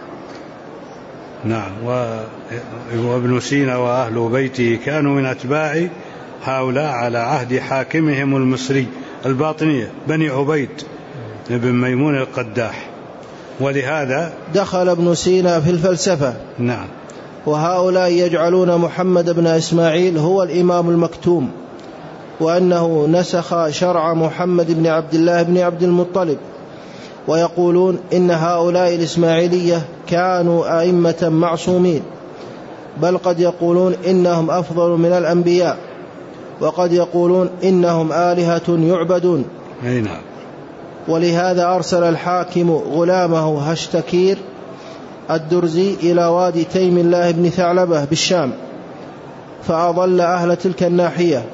نعم. وابن سينا وأهل بيته كانوا من أتباع هؤلاء على عهد حاكمهم المصري الباطنية بني عبيد بن ميمون القداح. ولهذا دخل ابن سينا في الفلسفة. نعم. وهؤلاء يجعلون محمد بن إسماعيل هو الإمام المكتوم، وأنه نسخ شرع محمد بن عبد الله بن عبد المطلب، ويقولون إن هؤلاء الإسماعيلية كانوا أئمة معصومين، بل قد يقولون إنهم أفضل من الأنبياء، وقد يقولون إنهم آلهة يعبدون. نعم. ولهذا أرسل الحاكم غلامه هشتكير الدرزي إلى وادي تيم الله بن ثعلبة بالشام، فأضل أهل تلك الناحية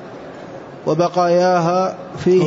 وبقاياه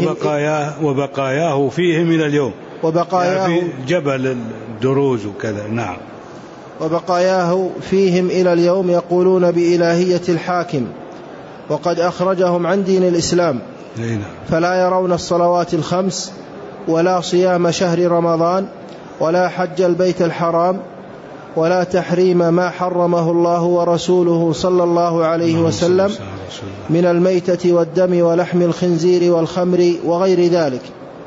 فيهم إلى اليوم، وبقاياه في جبل الدروز وكذا. نعم. وبقاياه فيهم إلى اليوم يقولون بإلهية الحاكم، وقد أخرجهم عن دين الإسلام. فلا يرون الصلوات الخمس ولا صيام شهر رمضان ولا حج البيت الحرام ولا تحريم ما حرمه الله ورسوله صلى الله عليه وسلم من الميتة والدم ولحم الخنزير والخمر وغير ذلك.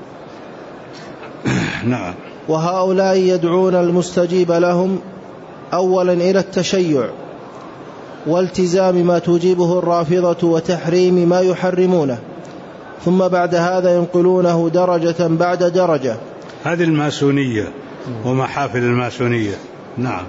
نعم. وهؤلاء يدعون المستجيب لهم أولا إلى التشيع والتزام ما توجبه الرافضة وتحريم ما يحرمونه، ثم بعد هذا ينقلونه درجة بعد درجة. هذه الماسونية ومحافل الماسونية. نعم.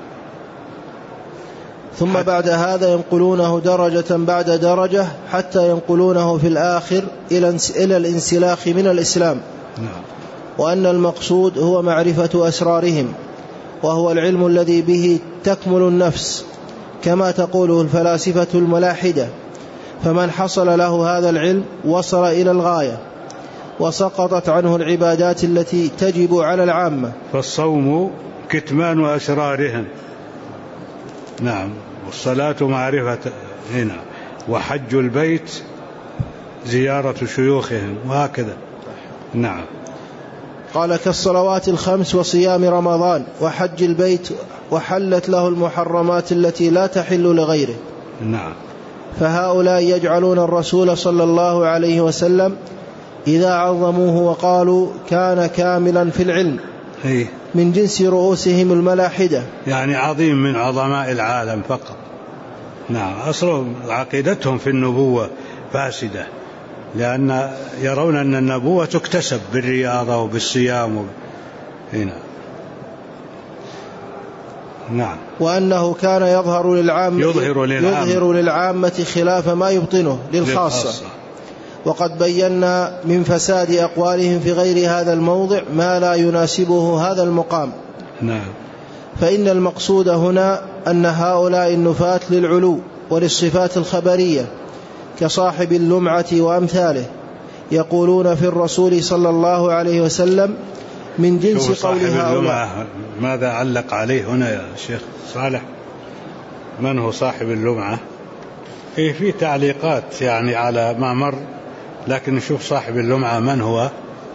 ثم بعد هذا ينقلونه درجة بعد درجة حتى ينقلونه في الآخر إلى الانسلاخ من الإسلام. نعم. وأن المقصود هو معرفة أسرارهم، وهو العلم الذي به تكمل النفس كما تقوله الفلاسفة الملاحدة. فمن حصل له هذا العلم وصل إلى الغاية، وسقطت عنه العبادات التي تجب على العامة. فالصوم كتمان أسرارهم. نعم. والصلاة معرفة هنا، وحج البيت زيارة شيوخهم، وهكذا. نعم. قال كالصلوات الخمس وصيام رمضان وحج البيت، وحلت له المحرمات التي لا تحل لغيره. نعم. فهؤلاء يجعلون الرسول صلى الله عليه وسلم إذا عظموه وقالوا كان كاملا في العلم من جنس رؤوسهم الملاحدة، يعني عظيم من عظماء العالم فقط. نعم، أصل عقيدتهم في النبوة فاسدة، لأن يرون أن النبوة تكتسب بالرياضة وبالصيام هنا. نعم. وأنه كان يظهر للعامة خلاف ما يبطنه للخاصة. وقد بينا من فساد أقوالهم في غير هذا الموضع ما لا يناسبه هذا المقام. نعم. فإن المقصود هنا أن هؤلاء النفاة للعلو وللصفات الخبرية كصاحب اللمعة وأمثاله يقولون في الرسول صلى الله عليه وسلم من جنس قول هؤلاء. ماذا علق عليه هنا يا شيخ صالح؟ من هو صاحب اللمعة؟ في تعليقات يعني على ما مر، لكن نشوف صاحب اللمعة من هو،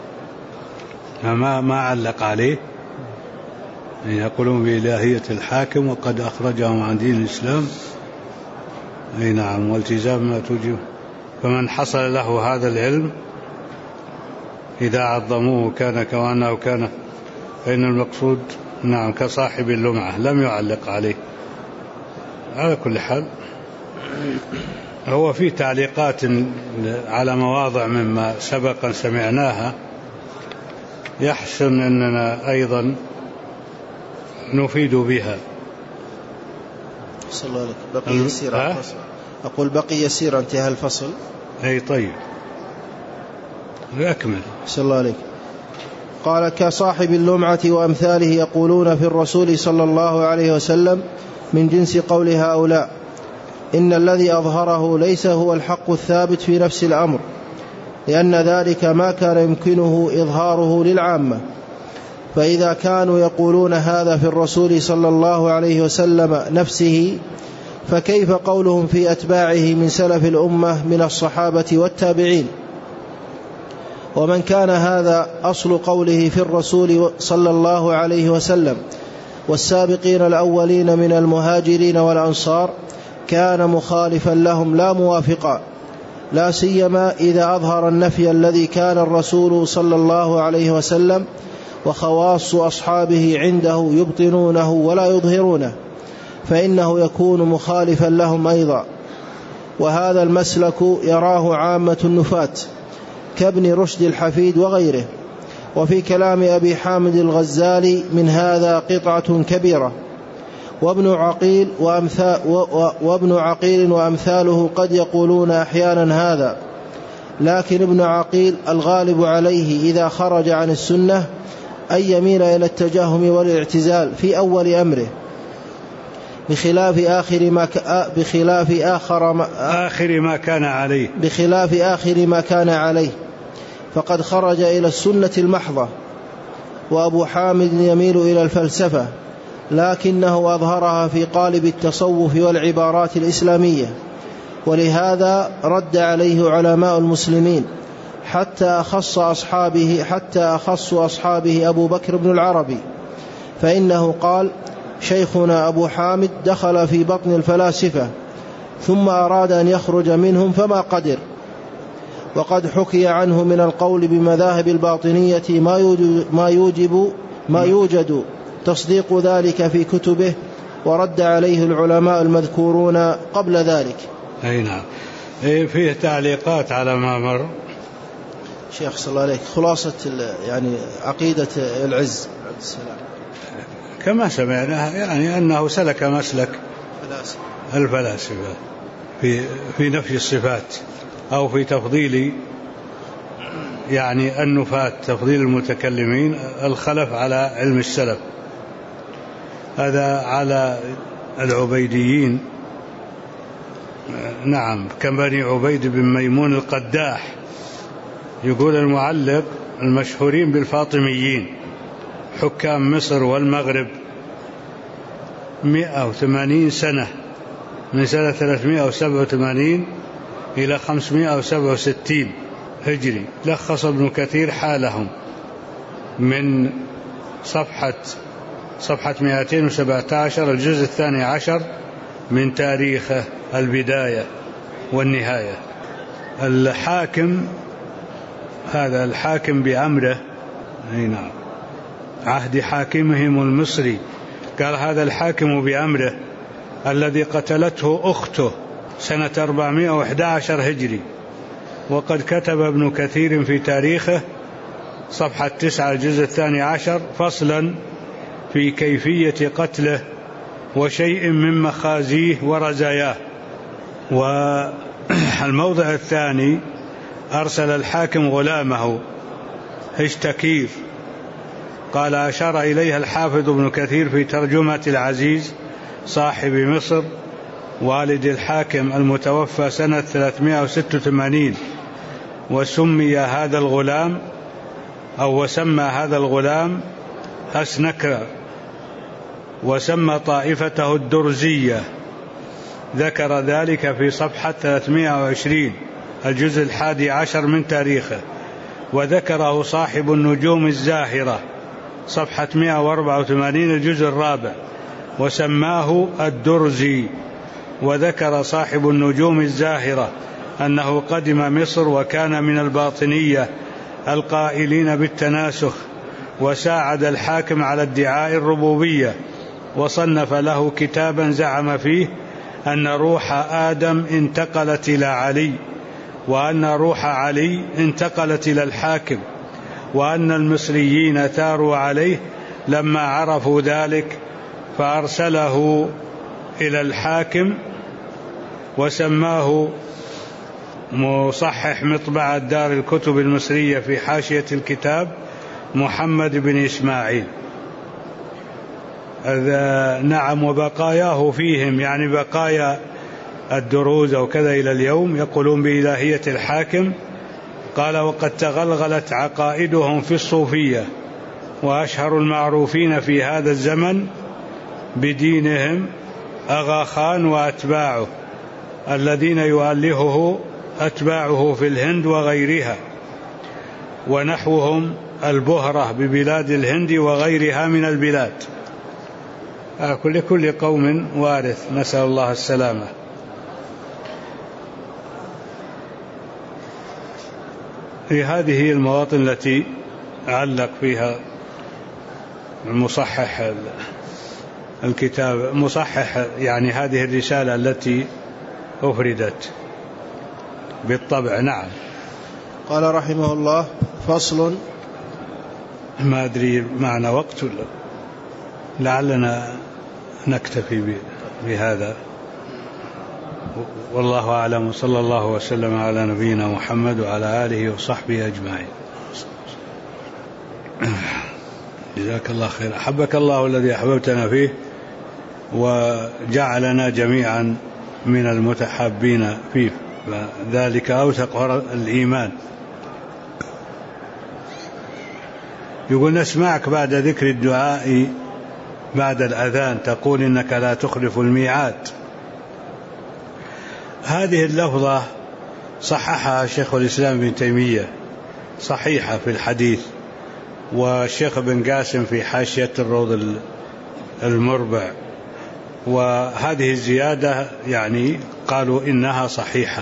ما علق عليه. يقولون بإلهية الحاكم وقد أخرجهم عن دين الإسلام. أي نعم، والتزام ما توجب. فمن حصل له هذا العلم إذا عظموه كان كوانه كان، فإن المقصود نعم كصاحب اللمعة، لم يعلق عليه. على كل حال هو في تعليقات على مواضع مما سبقا سمعناها، يحسن أننا أيضا نفيد بها. صلى الله عليك. بقي يسير الفصل. أقول بقي يسير انتهى الفصل. أي طيب أكمل. صلى الله عليك. قال كصاحب اللمعة وأمثاله يقولون في الرسول صلى الله عليه وسلم من جنس قول هؤلاء إن الذي أظهره ليس هو الحق الثابت في نفس الأمر، لأن ذلك ما كان يمكنه إظهاره للعامة. فإذا كانوا يقولون هذا في الرسول صلى الله عليه وسلم نفسه، فكيف قولهم في أتباعه من سلف الأمة من الصحابة والتابعين؟ ومن كان هذا أصل قوله في الرسول صلى الله عليه وسلم والسابقين الأولين من المهاجرين والأنصار كان مخالفا لهم لا موافقا، لا سيما إذا أظهر النفي الذي كان الرسول صلى الله عليه وسلم وخواص أصحابه عنده يبطنونه ولا يظهرونه، فإنه يكون مخالفا لهم أيضا. وهذا المسلك يراه عامة النفاة كابن رشد الحفيد وغيره. وفي كلام أبي حامد الغزالي من هذا قطعة كبيرة. وابن عقيل وأمثاله قد يقولون أحيانا هذا، لكن ابن عقيل الغالب عليه إذا خرج عن السنة أن يميل إلى التجهم والاعتزال في أول أمره، بخلاف آخر ما كان عليه فقد خرج إلى السنة المحضة. وأبو حامد يميل إلى الفلسفة، لكنه أظهرها في قالب التصوف والعبارات الإسلامية، ولهذا رد عليه علماء المسلمين حتى أخص أصحابه أبو بكر بن العربي، فإنه قال شيخنا أبو حامد دخل في بطن الفلاسفة ثم أراد أن يخرج منهم فما قدر. وقد حكي عنه من القول بمذاهب الباطنية ما يوجد تصديق ذلك في كتبه، ورد عليه العلماء المذكورون قبل ذلك. أي نعم. فيه تعليقات على ما مر. شيخ صلى الله عليك، خلاصة يعني عقيدة العز كما سمعناها، يعني أنه سلك مسلك الفلاسفة في نفي الصفات، أو في تفضيل يعني النفاة، تفضيل المتكلمين الخلف على علم السلف. هذا على العبيديين، نعم، كبني عبيد بن ميمون القداح. يقول المعلق المشهورين بالفاطميين حكام مصر والمغرب 180 سنة، من سنة 387 إلى 567 هجري. لخص ابن كثير حالهم من صفحة 217 الجزء 12 من تاريخه البداية والنهاية. الحاكم، هذا الحاكم بأمره، نعم، عهد حاكمهم المصري، قال هذا الحاكم بأمره الذي قتلته أخته سنة 411 هجري. وقد كتب ابن كثير في تاريخه صفحة 9 الجزء 12 فصلا في كيفية قتله وشيء من مخازيه ورزاياه. والموضع الثاني: أرسل الحاكم غلامه هشتكير. قال: أشار إليها الحافظ ابن كثير في ترجمة العزيز صاحب مصر والد الحاكم المتوفى سنة 386. وسمى هذا الغلام أسنكر، وسمى طائفته الدرزية. ذكر ذلك في صفحة 320 الجزء 11 من تاريخه. وذكره صاحب النجوم الزاهرة صفحة 184 الجزء 4 وسماه الدرزي. وذكر صاحب النجوم الزاهرة أنه قدم مصر وكان من الباطنية القائلين بالتناسخ، وساعد الحاكم على ادعاء الربوبية، وصنف له كتابا زعم فيه أن روح آدم انتقلت إلى علي، وأن روح علي انتقلت إلى الحاكم، وأن المصريين ثاروا عليه لما عرفوا ذلك فأرسله إلى الحاكم، وسماه مصحح مطبعة دار الكتب المصرية في حاشية الكتاب محمد بن إسماعيل. نعم. وبقاياه فيهم، يعني بقايا الدروز أو كذا إلى اليوم، يقولون بإلهية الحاكم. قال: وقد تغلغلت عقائدهم في الصوفية، وأشهر المعروفين في هذا الزمن بدينهم أغا خان وأتباعه الذين يؤلهه أتباعه في الهند وغيرها، ونحوهم البهرة ببلاد الهند وغيرها من البلاد. كل قوم وارث، نسأل الله السلامة. في هذه المواطن التي علق فيها المصحح الكتاب، مصحح يعني هذه الرسالة التي أفردت بالطبع. نعم. قال رحمه الله: فصل. ما أدري معنى وقت، لعلنا نكتفي بهذا، والله أعلم. صلى الله وسلم على نبينا محمد وعلى آله وصحبه أجمعين. جزاك الله خير. أحبك الله الذي أحببتنا فيه، وجعلنا جميعا من المتحابين فيه، ذلك أوثق الإيمان. يقول: نسمعك بعد ذكر الدعاء بعد الأذان تقول إنك لا تخلف الميعاد. هذه اللفظة صححها شيخ الإسلام ابن تيمية، صحيحة في الحديث، والشيخ بن قاسم في حاشية الروض المربع. وهذه الزيادة يعني قالوا إنها صحيحة،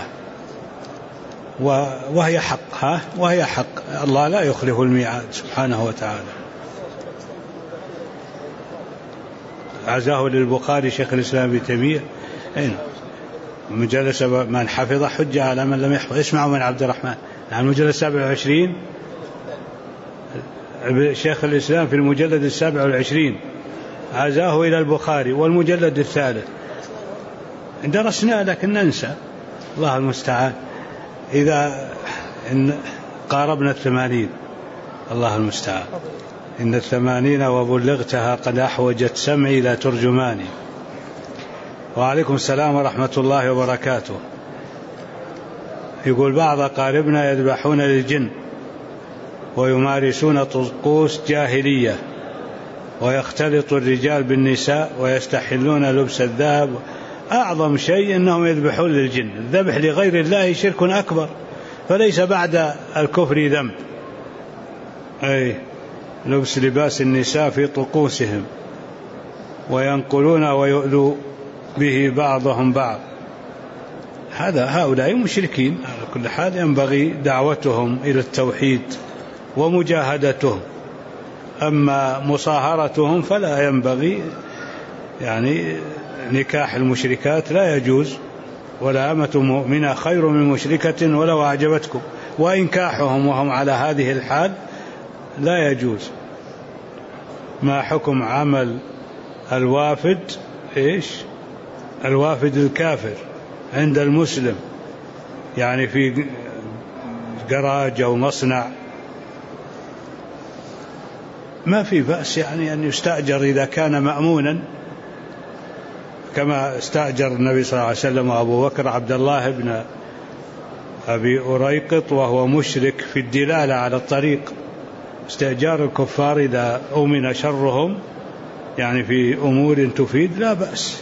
وهي حق. وهي حق، الله لا يخلف الميعاد سبحانه وتعالى. عزاه للبخاري شيخ الإسلام ابن تيمية. مجلد من حفظ حجة على من لم يحفظ. اسمعوا من عبد الرحمن. عن المجلد 27 شيخ الإسلام في المجلد 27 عزاه إلى البخاري. والمجلد 3 درسنا لكن ننسى، الله المستعان. إذا قاربنا 80، الله المستعان. إن 80 وبلغتها قد أحوجت سمعي لا ترجماني. وعليكم السلام ورحمة الله وبركاته. يقول: بعض أقاربنا يذبحون للجن ويمارسون طقوس جاهلية، ويختلط الرجال بالنساء ويستحلون لبس الذهب. أعظم شيء أنهم يذبحون للجن. الذبح لغير الله شرك أكبر، فليس بعد الكفر ذنب. لبس لباس النساء في طقوسهم، وينقلون ويؤذوا به بعضهم بعض. هؤلاء مشركين. على كل حال ينبغي دعوتهم إلى التوحيد ومجاهدتهم، أما مصاهرتهم فلا ينبغي، يعني نكاح المشركات لا يجوز، ولا أمة مؤمنة خير من مشركة ولو أعجبتكم، وإنكاحهم وهم على هذه الحال لا يجوز. ما حكم عمل الوافد الوافد الكافر عند المسلم، يعني في جراج أو مصنع؟ ما في بأس يعني أن يستأجر إذا كان مأمونا، كما استأجر النبي صلى الله عليه وسلم وأبو بكر عبد الله بن أبي أريقط وهو مشرك في الدلالة على الطريق. استئجار الكفار إذا أمن شرهم يعني في أمور تفيد لا بأس.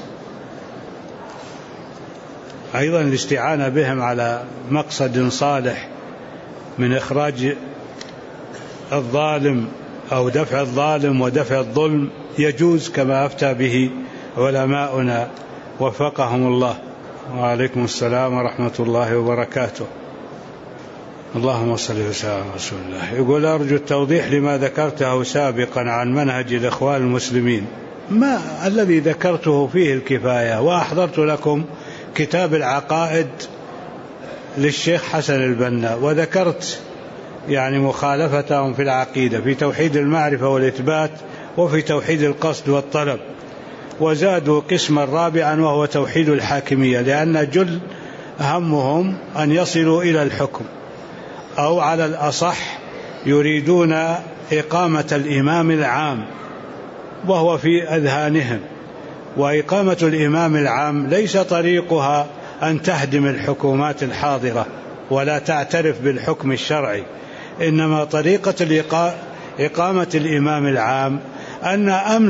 أيضا الاستعانة بهم على مقصد صالح من إخراج الظالم أو دفع الظالم ودفع الظلم يجوز، كما أفتى به علماؤنا وفقهم الله. وعليكم السلام ورحمة الله وبركاته. اللهم صل وسلم على رسول الله. يقول: أرجو التوضيح لما ذكرته سابقا عن منهج الإخوان المسلمين. ما الذي ذكرته فيه الكفاية، وأحضرت لكم كتاب العقائد للشيخ حسن البنا، وذكرت يعني مخالفتهم في العقيدة في توحيد المعرفة والإثبات وفي توحيد القصد والطلب، وزادوا قسما رابعا وهو توحيد الحاكمية، لأن جل همهم أن يصلوا إلى الحكم، أو على الأصح يريدون إقامة الإمام العام وهو في أذهانهم. وإقامة الإمام العام ليس طريقها أن تهدم الحكومات الحاضرة ولا تعترف بالحكم الشرعي، إنما طريقة إقامة الإمام العام أن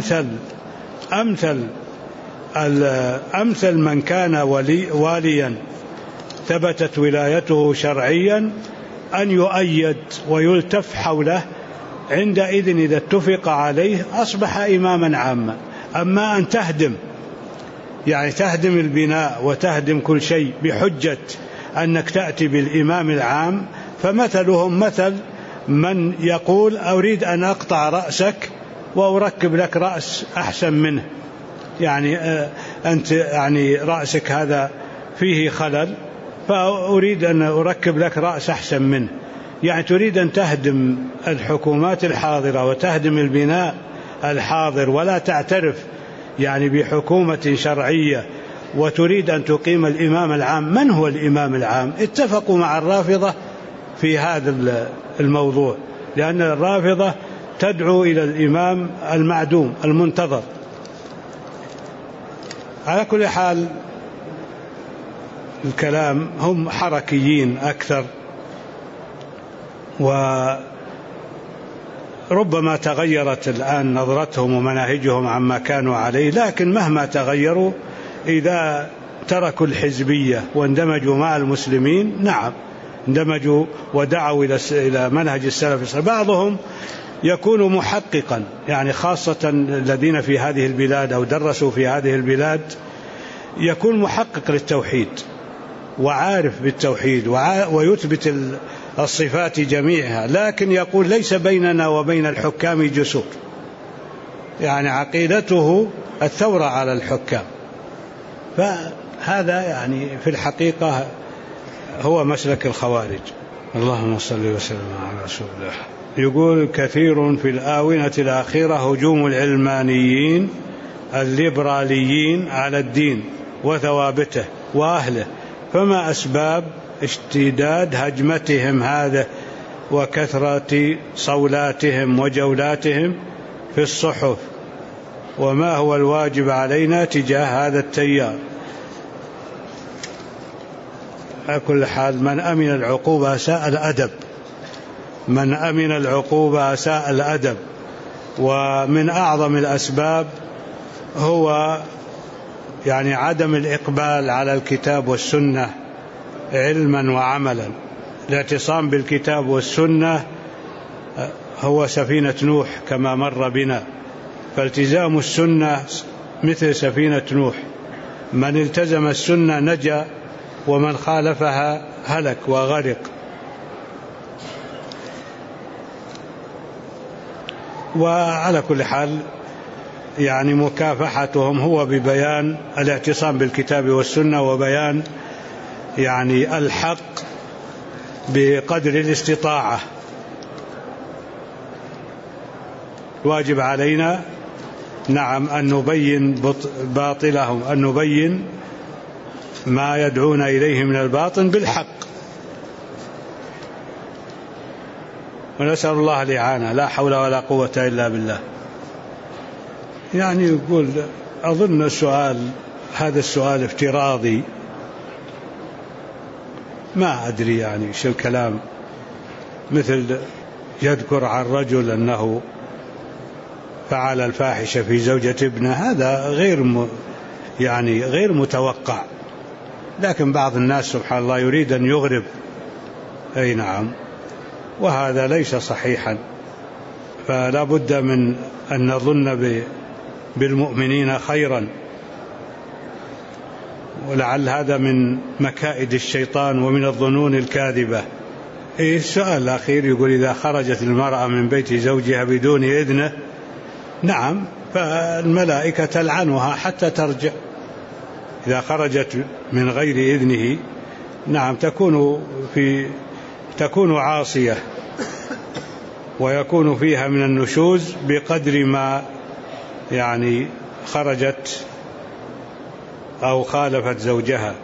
أمثل من كان واليا ثبتت ولايته شرعيا أن يؤيد ويلتف حوله، عندئذ إذا اتفق عليه أصبح إماما عاما. أما أن تهدم البناء وتهدم كل شيء بحجة أنك تأتي بالإمام العام، فمثلهم مثل من يقول: أريد أن أقطع رأسك وأركب لك رأس أحسن منه، يعني أنت يعني رأسك هذا فيه خلل فأريد أن أركب لك رأس أحسن منه. يعني تريد أن تهدم الحكومات الحاضرة وتهدم البناء الحاضر ولا تعترف يعني بحكومة شرعية، وتريد أن تقيم الإمام العام. من هو الإمام العام؟ اتفقوا مع الرافضة في هذا الموضوع، لأن الرافضة تدعو إلى الإمام المعدوم المنتظر. على كل حال الكلام هم حركيين أكثر، وربما تغيرت الآن نظرتهم ومناهجهم عما كانوا عليه، لكن مهما تغيروا إذا تركوا الحزبية واندمجوا مع المسلمين نعم اندمجوا ودعوا إلى منهج السلف الصالح. بعضهم يكون محققا، يعني خاصة الذين في هذه البلاد أو درسوا في هذه البلاد، يكون محقق للتوحيد وعارف بالتوحيد ويثبت الصفات جميعها، لكن يقول: ليس بيننا وبين الحكام جسور، يعني عقيدته الثورة على الحكام. فهذا يعني في الحقيقة هو مسلك الخوارج. اللهم صل وسلم على رسول الله. يقول: كثير في الآونة الأخيرة هجوم العلمانيين الليبراليين على الدين وثوابته وأهله، فما أسباب اشتداد هجمتهم هذا وكثرة صولاتهم وجولاتهم في الصحف، وما هو الواجب علينا تجاه هذا التيار؟ على كل حال من أمن العقوبة أساء الأدب، من أمن العقوبة أساء الأدب. ومن أعظم الأسباب هو يعني عدم الإقبال على الكتاب والسنة علما وعملا. الاعتصام بالكتاب والسنة هو سفينة نوح كما مر بنا، فالتزام السنة مثل سفينة نوح، من التزم السنة نجا ومن خالفها هلك وغرق. وعلى كل حال يعني مكافحتهم هو ببيان الاعتصام بالكتاب والسنة وبيان يعني الحق بقدر الاستطاعة. واجب علينا نعم أن نبين باطلهم، أن نبين ما يدعون إليه من الباطل بالحق، ونسأل الله الإعانة. لا حول ولا قوة إلا بالله. يعني يقول أظن هذا السؤال افتراضي، ما أدري يعني شو الكلام، مثل يذكر عن رجل أنه فعل الفاحشة في زوجة ابنه، هذا غير متوقع، لكن بعض الناس سبحان الله يريد أن يغرب، أي نعم، وهذا ليس صحيحا. فلا بد من أن نظن بالمؤمنين خيرا، ولعل هذا من مكائد الشيطان ومن الظنون الكاذبة. السؤال الأخير يقول إذا خرجت المرأة من بيت زوجها بدون إذنه، نعم، فالملائكة تلعنها حتى ترجع. إذا خرجت من غير إذنه نعم تكون عاصية، ويكون فيها من النشوز بقدر ما يعني خرجت أو خالفت زوجها.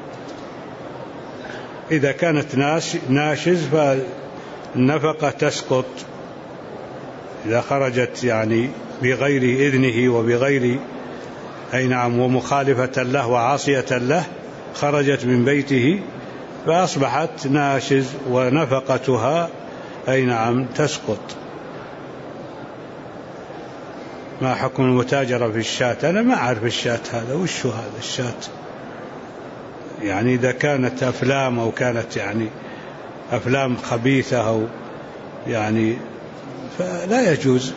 إذا كانت ناشز فالنفقة تسقط، إذا خرجت يعني بغير إذنه وبغير أي نعم ومخالفة له وعاصية له، خرجت من بيته فأصبحت ناشز ونفقتها أي نعم تسقط. ما حكم المتاجرة في الشاة؟ أنا ما أعرف الشاة هذا، وش هذا الشاة؟ يعني إذا كانت أفلام أو كانت يعني أفلام خبيثة أو يعني فلا يجوز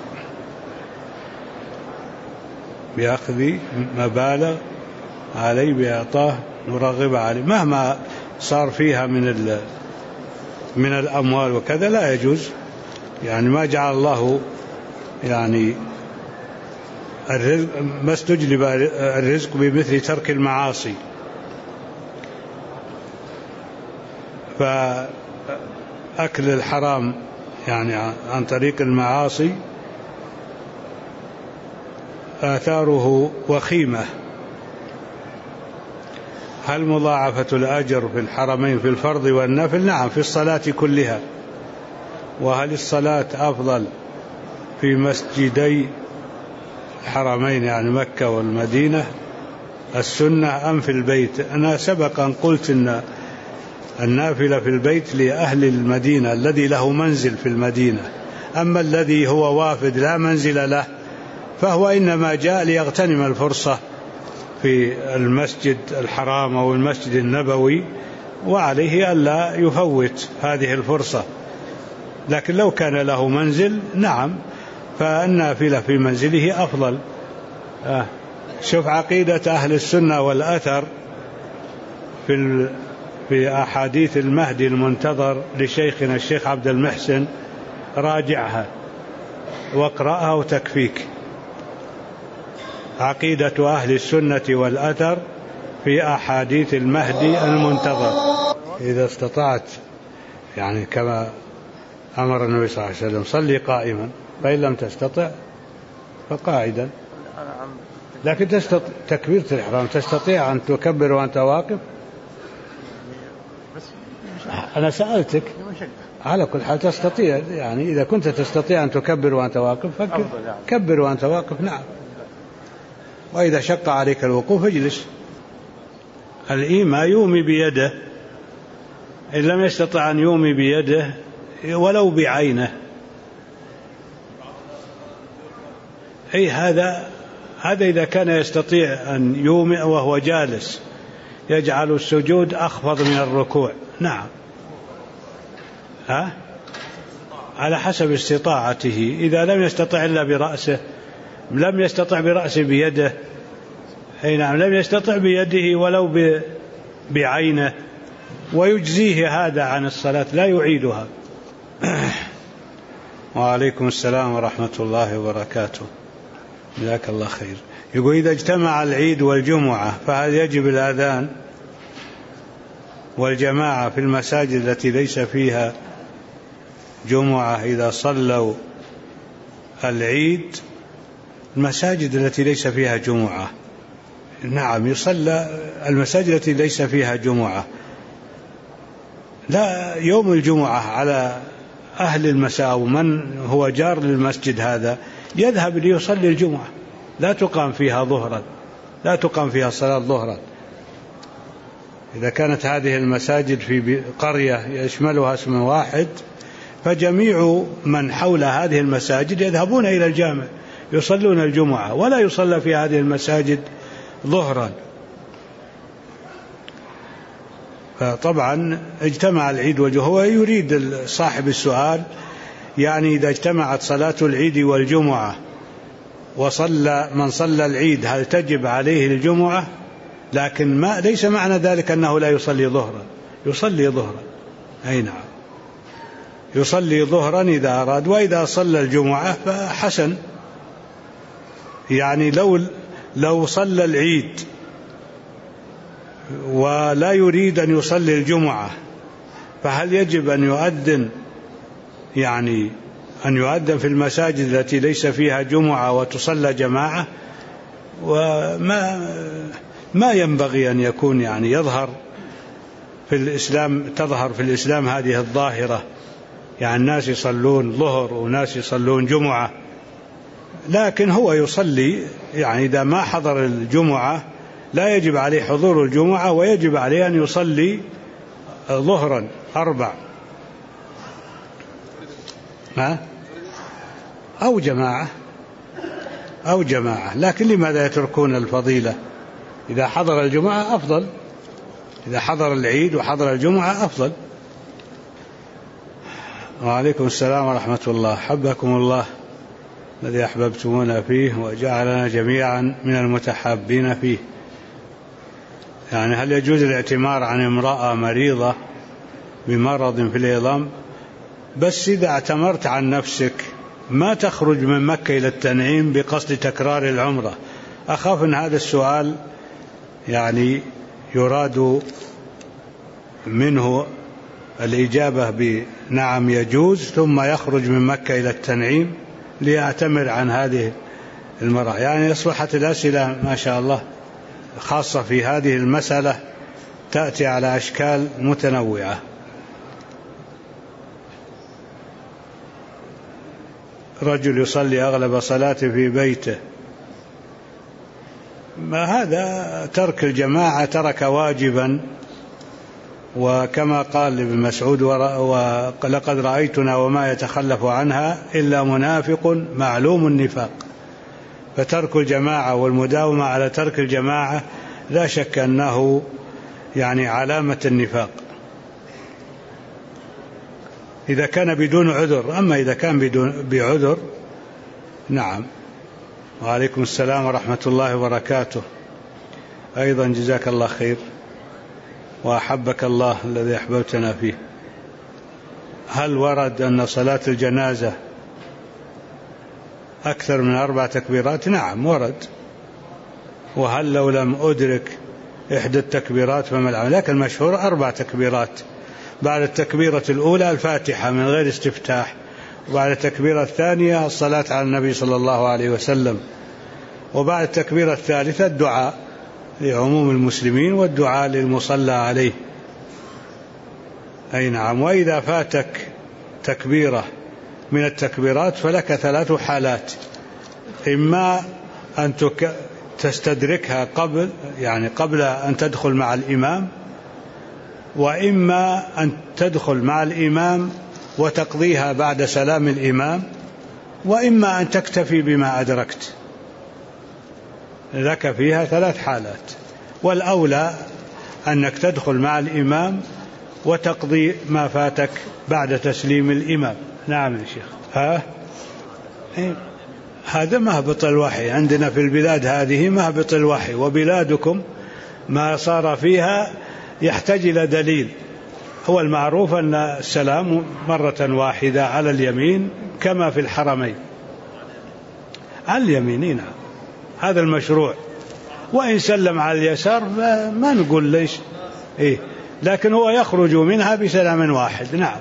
بأخذ مبالغ عليه بإعطاه مرغب عليه، مهما صار فيها من الأموال وكذا لا يجوز. يعني ما جعل الله يعني الرزق، ما استجلب الرزق بمثل ترك المعاصي. فأكل الحرام يعني عن طريق المعاصي آثاره وخيمة. هل مضاعفة الأجر في الحرمين في الفرض والنفل؟ نعم، في الصلاة كلها. وهل الصلاة أفضل في مسجدي الحرمين يعني مكة والمدينة السنة أم في البيت؟ أنا سبقا قلت أن النافلة في البيت لأهل المدينة الذي له منزل في المدينة، أما الذي هو وافد لا منزل له فهو إنما جاء ليغتنم الفرصة في المسجد الحرام أو المسجد النبوي، وعليه ألا يفوت هذه الفرصة. لكن لو كان له منزل نعم فالنافلة في منزله أفضل. شوف عقيدة أهل السنة والأثر في أحاديث المهدي المنتظر لشيخنا الشيخ عبد المحسن، راجعها واقرأها وتكفيك. عقيدة أهل السنة والأثر في أحاديث المهدي المنتظر. إذا استطعت يعني كما أمر النبي صلى الله عليه وسلم صلي قائما، فإن لم تستطع فقاعدا. لكن تكبيرة الإحرام تستطيع أن تكبر وأنت واقف؟ أنا سألتك على كل حال تستطيع، يعني إذا كنت تستطيع أن تكبر وأنت واقف فكبر وأنت واقف، نعم. وإذا شق عليك الوقوف اجلس. الإيماء يومي بيده، إن لم يستطع أن يومي بيده ولو بعينه. أي هذا إذا كان يستطيع أن يومئ وهو جالس يجعل السجود أخفض من الركوع، نعم، على حسب استطاعته. إذا لم يستطع إلا برأسه، لم يستطع برأسه بيده، أي نعم، لم يستطع بيده ولو بعينه، ويجزيه هذا عن الصلاة لا يعيدها. وعليكم السلام ورحمة الله وبركاته. جزاك الله خير. يقول إذا اجتمع العيد والجمعة فهل يجب الأذان والجماعة في المساجد التي ليس فيها جمعة إذا صلوا العيد؟ المساجد التي ليس فيها جمعة نعم يصلى، المساجد التي ليس فيها جمعة لا، يوم الجمعة على أهل المساء ومن هو جار للمسجد هذا يذهب ليصلي الجمعة، لا تقام فيها ظهرا، لا تقام فيها صلاة ظهرا. إذا كانت هذه المساجد في قرية يشملها اسم واحد فجميع من حول هذه المساجد يذهبون إلى الجامع يصلون الجمعة، ولا يصلى في هذه المساجد ظهرا. فطبعا اجتمع العيد هو يريد صاحب السؤال يعني إذا اجتمعت صلاة العيد والجمعة وصلى من صلى العيد هل تجب عليه الجمعة؟ لكن ليس معنى ذلك أنه لا يصلي ظهرا، يصلي ظهرا، أي نعم يصلي ظهرا إذا أراد، وإذا صلى الجمعة فحسن. يعني لو صلى العيد ولا يريد أن يصلي الجمعة فهل يجب أن يؤذن، يعني أن يؤذن في المساجد التي ليس فيها جمعة وتصلى جماعة؟ وما ينبغي أن يكون يعني يظهر في الإسلام، تظهر في الإسلام هذه الظاهرة، يعني الناس يصلون ظهر وناس يصلون جمعة، لكن هو يصلي يعني إذا ما حضر الجمعة لا يجب عليه حضور الجمعة، ويجب عليه أن يصلي ظهرا 4 أو جماعة، لكن لماذا يتركون الفضيلة؟ إذا حضر الجمعة أفضل، إذا حضر العيد وحضر الجمعة أفضل. وعليكم السلام ورحمة الله، حبكم الله الذي أحببتمونا فيه وجعلنا جميعا من المتحابين فيه. يعني هل يجوز الاعتمار عن امرأة مريضة بمرض في العظام؟ بس إذا اعتمرت عن نفسك ما تخرج من مكة إلى التنعيم بقصد تكرار العمرة. أخاف أن هذا السؤال يعني يراد منه الإجابة بنعم يجوز ثم يخرج من مكة إلى التنعيم ليعتمر عن هذه المرأة. يعني أصبحت الأسئلة ما شاء الله خاصة في هذه المسألة تأتي على أشكال متنوعة. رجل يصلي أغلب صلاته في بيته، ما هذا ترك الجماعة، ترك واجبا، وكما قال ابن مسعود ولقد رأيتنا وما يتخلف عنها إلا منافق معلوم النفاق. فترك الجماعة والمداومة على ترك الجماعة لا شك أنه يعني علامة النفاق إذا كان بدون عذر، أما إذا كان بعذر نعم. وعليكم السلام ورحمة الله وبركاته. أيضا جزاك الله خير وأحبك الله الذي أحببتنا فيه. هل ورد أن صلاة الجنازة أكثر من 4 تكبيرات؟ نعم ورد. وهل لو لم أدرك إحدى التكبيرات فما العمل؟ لكن المشهور 4 تكبيرات، بعد التكبيرة الأولى الفاتحة من غير استفتاح، وبعد التكبيرة الثانية الصلاة على النبي صلى الله عليه وسلم، وبعد التكبيرة الثالثة الدعاء لعموم المسلمين والدعاء للمصلى عليه. أي نعم. وإذا فاتك تكبيرة من التكبيرات فلك 3 حالات: إما أن تستدركها قبل أن تدخل مع الإمام، وإما أن تدخل مع الإمام وتقضيها بعد سلام الإمام، وإما أن تكتفي بما أدركت. لك فيها 3 حالات، والأولى أنك تدخل مع الإمام وتقضي ما فاتك بعد تسليم الإمام. نعم يا شيخ. هذا مهبط الوحي عندنا في البلاد هذه، مهبط الوحي، وبلادكم ما صار فيها يحتاج إلى دليل. هو المعروف أن السلام مرة واحدة على اليمين كما في الحرمين، على اليمين. نعم. هذا المشروع. وإن سلم على اليسار ما نقول ليش لكن هو يخرج منها بسلام واحد. نعم.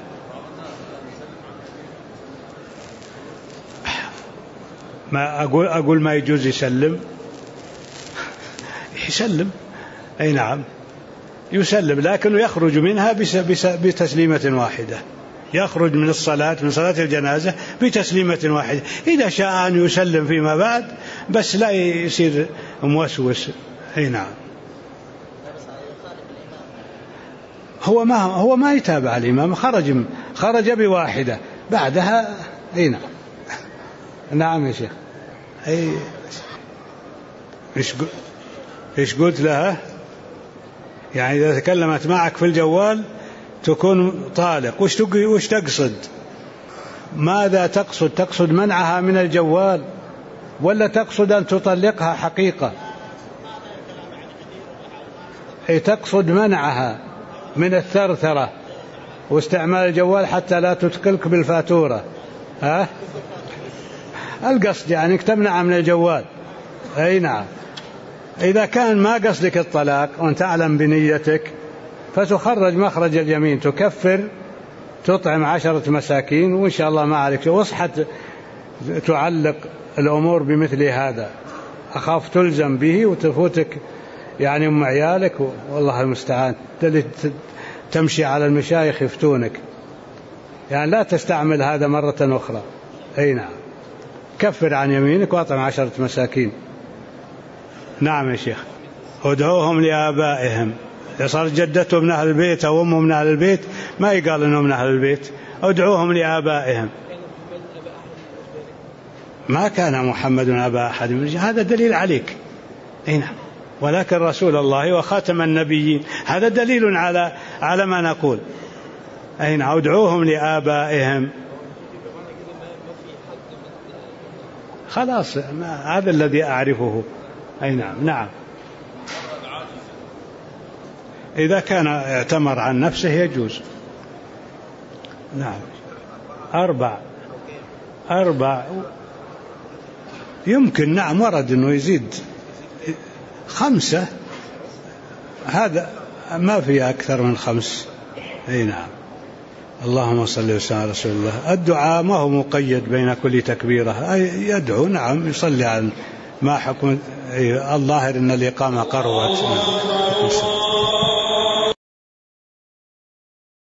ما أقول ما يجوز يسلم نعم يسلم، لكنه يخرج منها بتسليمة واحدة، يخرج من صلاة الجنازة بتسليمة واحدة. إذا شاء أن يسلم فيما بعد بس لا يصير موسوس. نعم. هو ما يتابع الإمام، خرج بواحدة بعدها. نعم. نعم يا شيخ. إيش قلت لها؟ يعني إذا تكلمت معك في الجوال تكون طالق. وش تقصد؟ ماذا تقصد؟ تقصد منعها من الجوال ولا تقصد أن تطلقها حقيقة؟ تقصد منعها من الثرثرة واستعمال الجوال حتى لا تثقلك بالفاتورة. القصد يعني تمنع من الجوال. نعم. إذا كان ما قصدك الطلاق وأنت تعلم بنيتك فتخرج مخرج اليمين، تكفر، تطعم 10 مساكين، وإن شاء الله ما عليك. واصحت تعلق الأمور بمثل هذا، أخاف تلزم به وتفوتك يعني أم عيالك، والله المستعان تمشي على المشايخ يفتونك. يعني لا تستعمل هذا مرة أخرى. نعم. كفر عن يمينك وأطعم 10 مساكين. نعم يا شيخ. ادعوهم لآبائهم. صار جدته من أهل البيت أو أمه من أهل البيت ما يقال أنه من أهل البيت. ادعوهم لآبائهم. ما كان محمد أبا أحد من رجال، هذا دليل عليك. نعم. ولكن رسول الله وخاتم النبيين، هذا دليل على ما نقول. نعم. ادعوهم لآبائهم. خلاص هذا الذي أعرفه. نعم. نعم. إذا كان اعتمر عن نفسه يجوز. نعم. 4 يمكن. نعم. ورد أنه يزيد 5، هذا ما في أكثر من 5. نعم. اللهم صل وسلم على رسول الله. الدعاء ما هو مقيد بين كل تكبيرة، يدعو. نعم. يصلي عن ما حكم. الظاهر أن الإقامة قربت.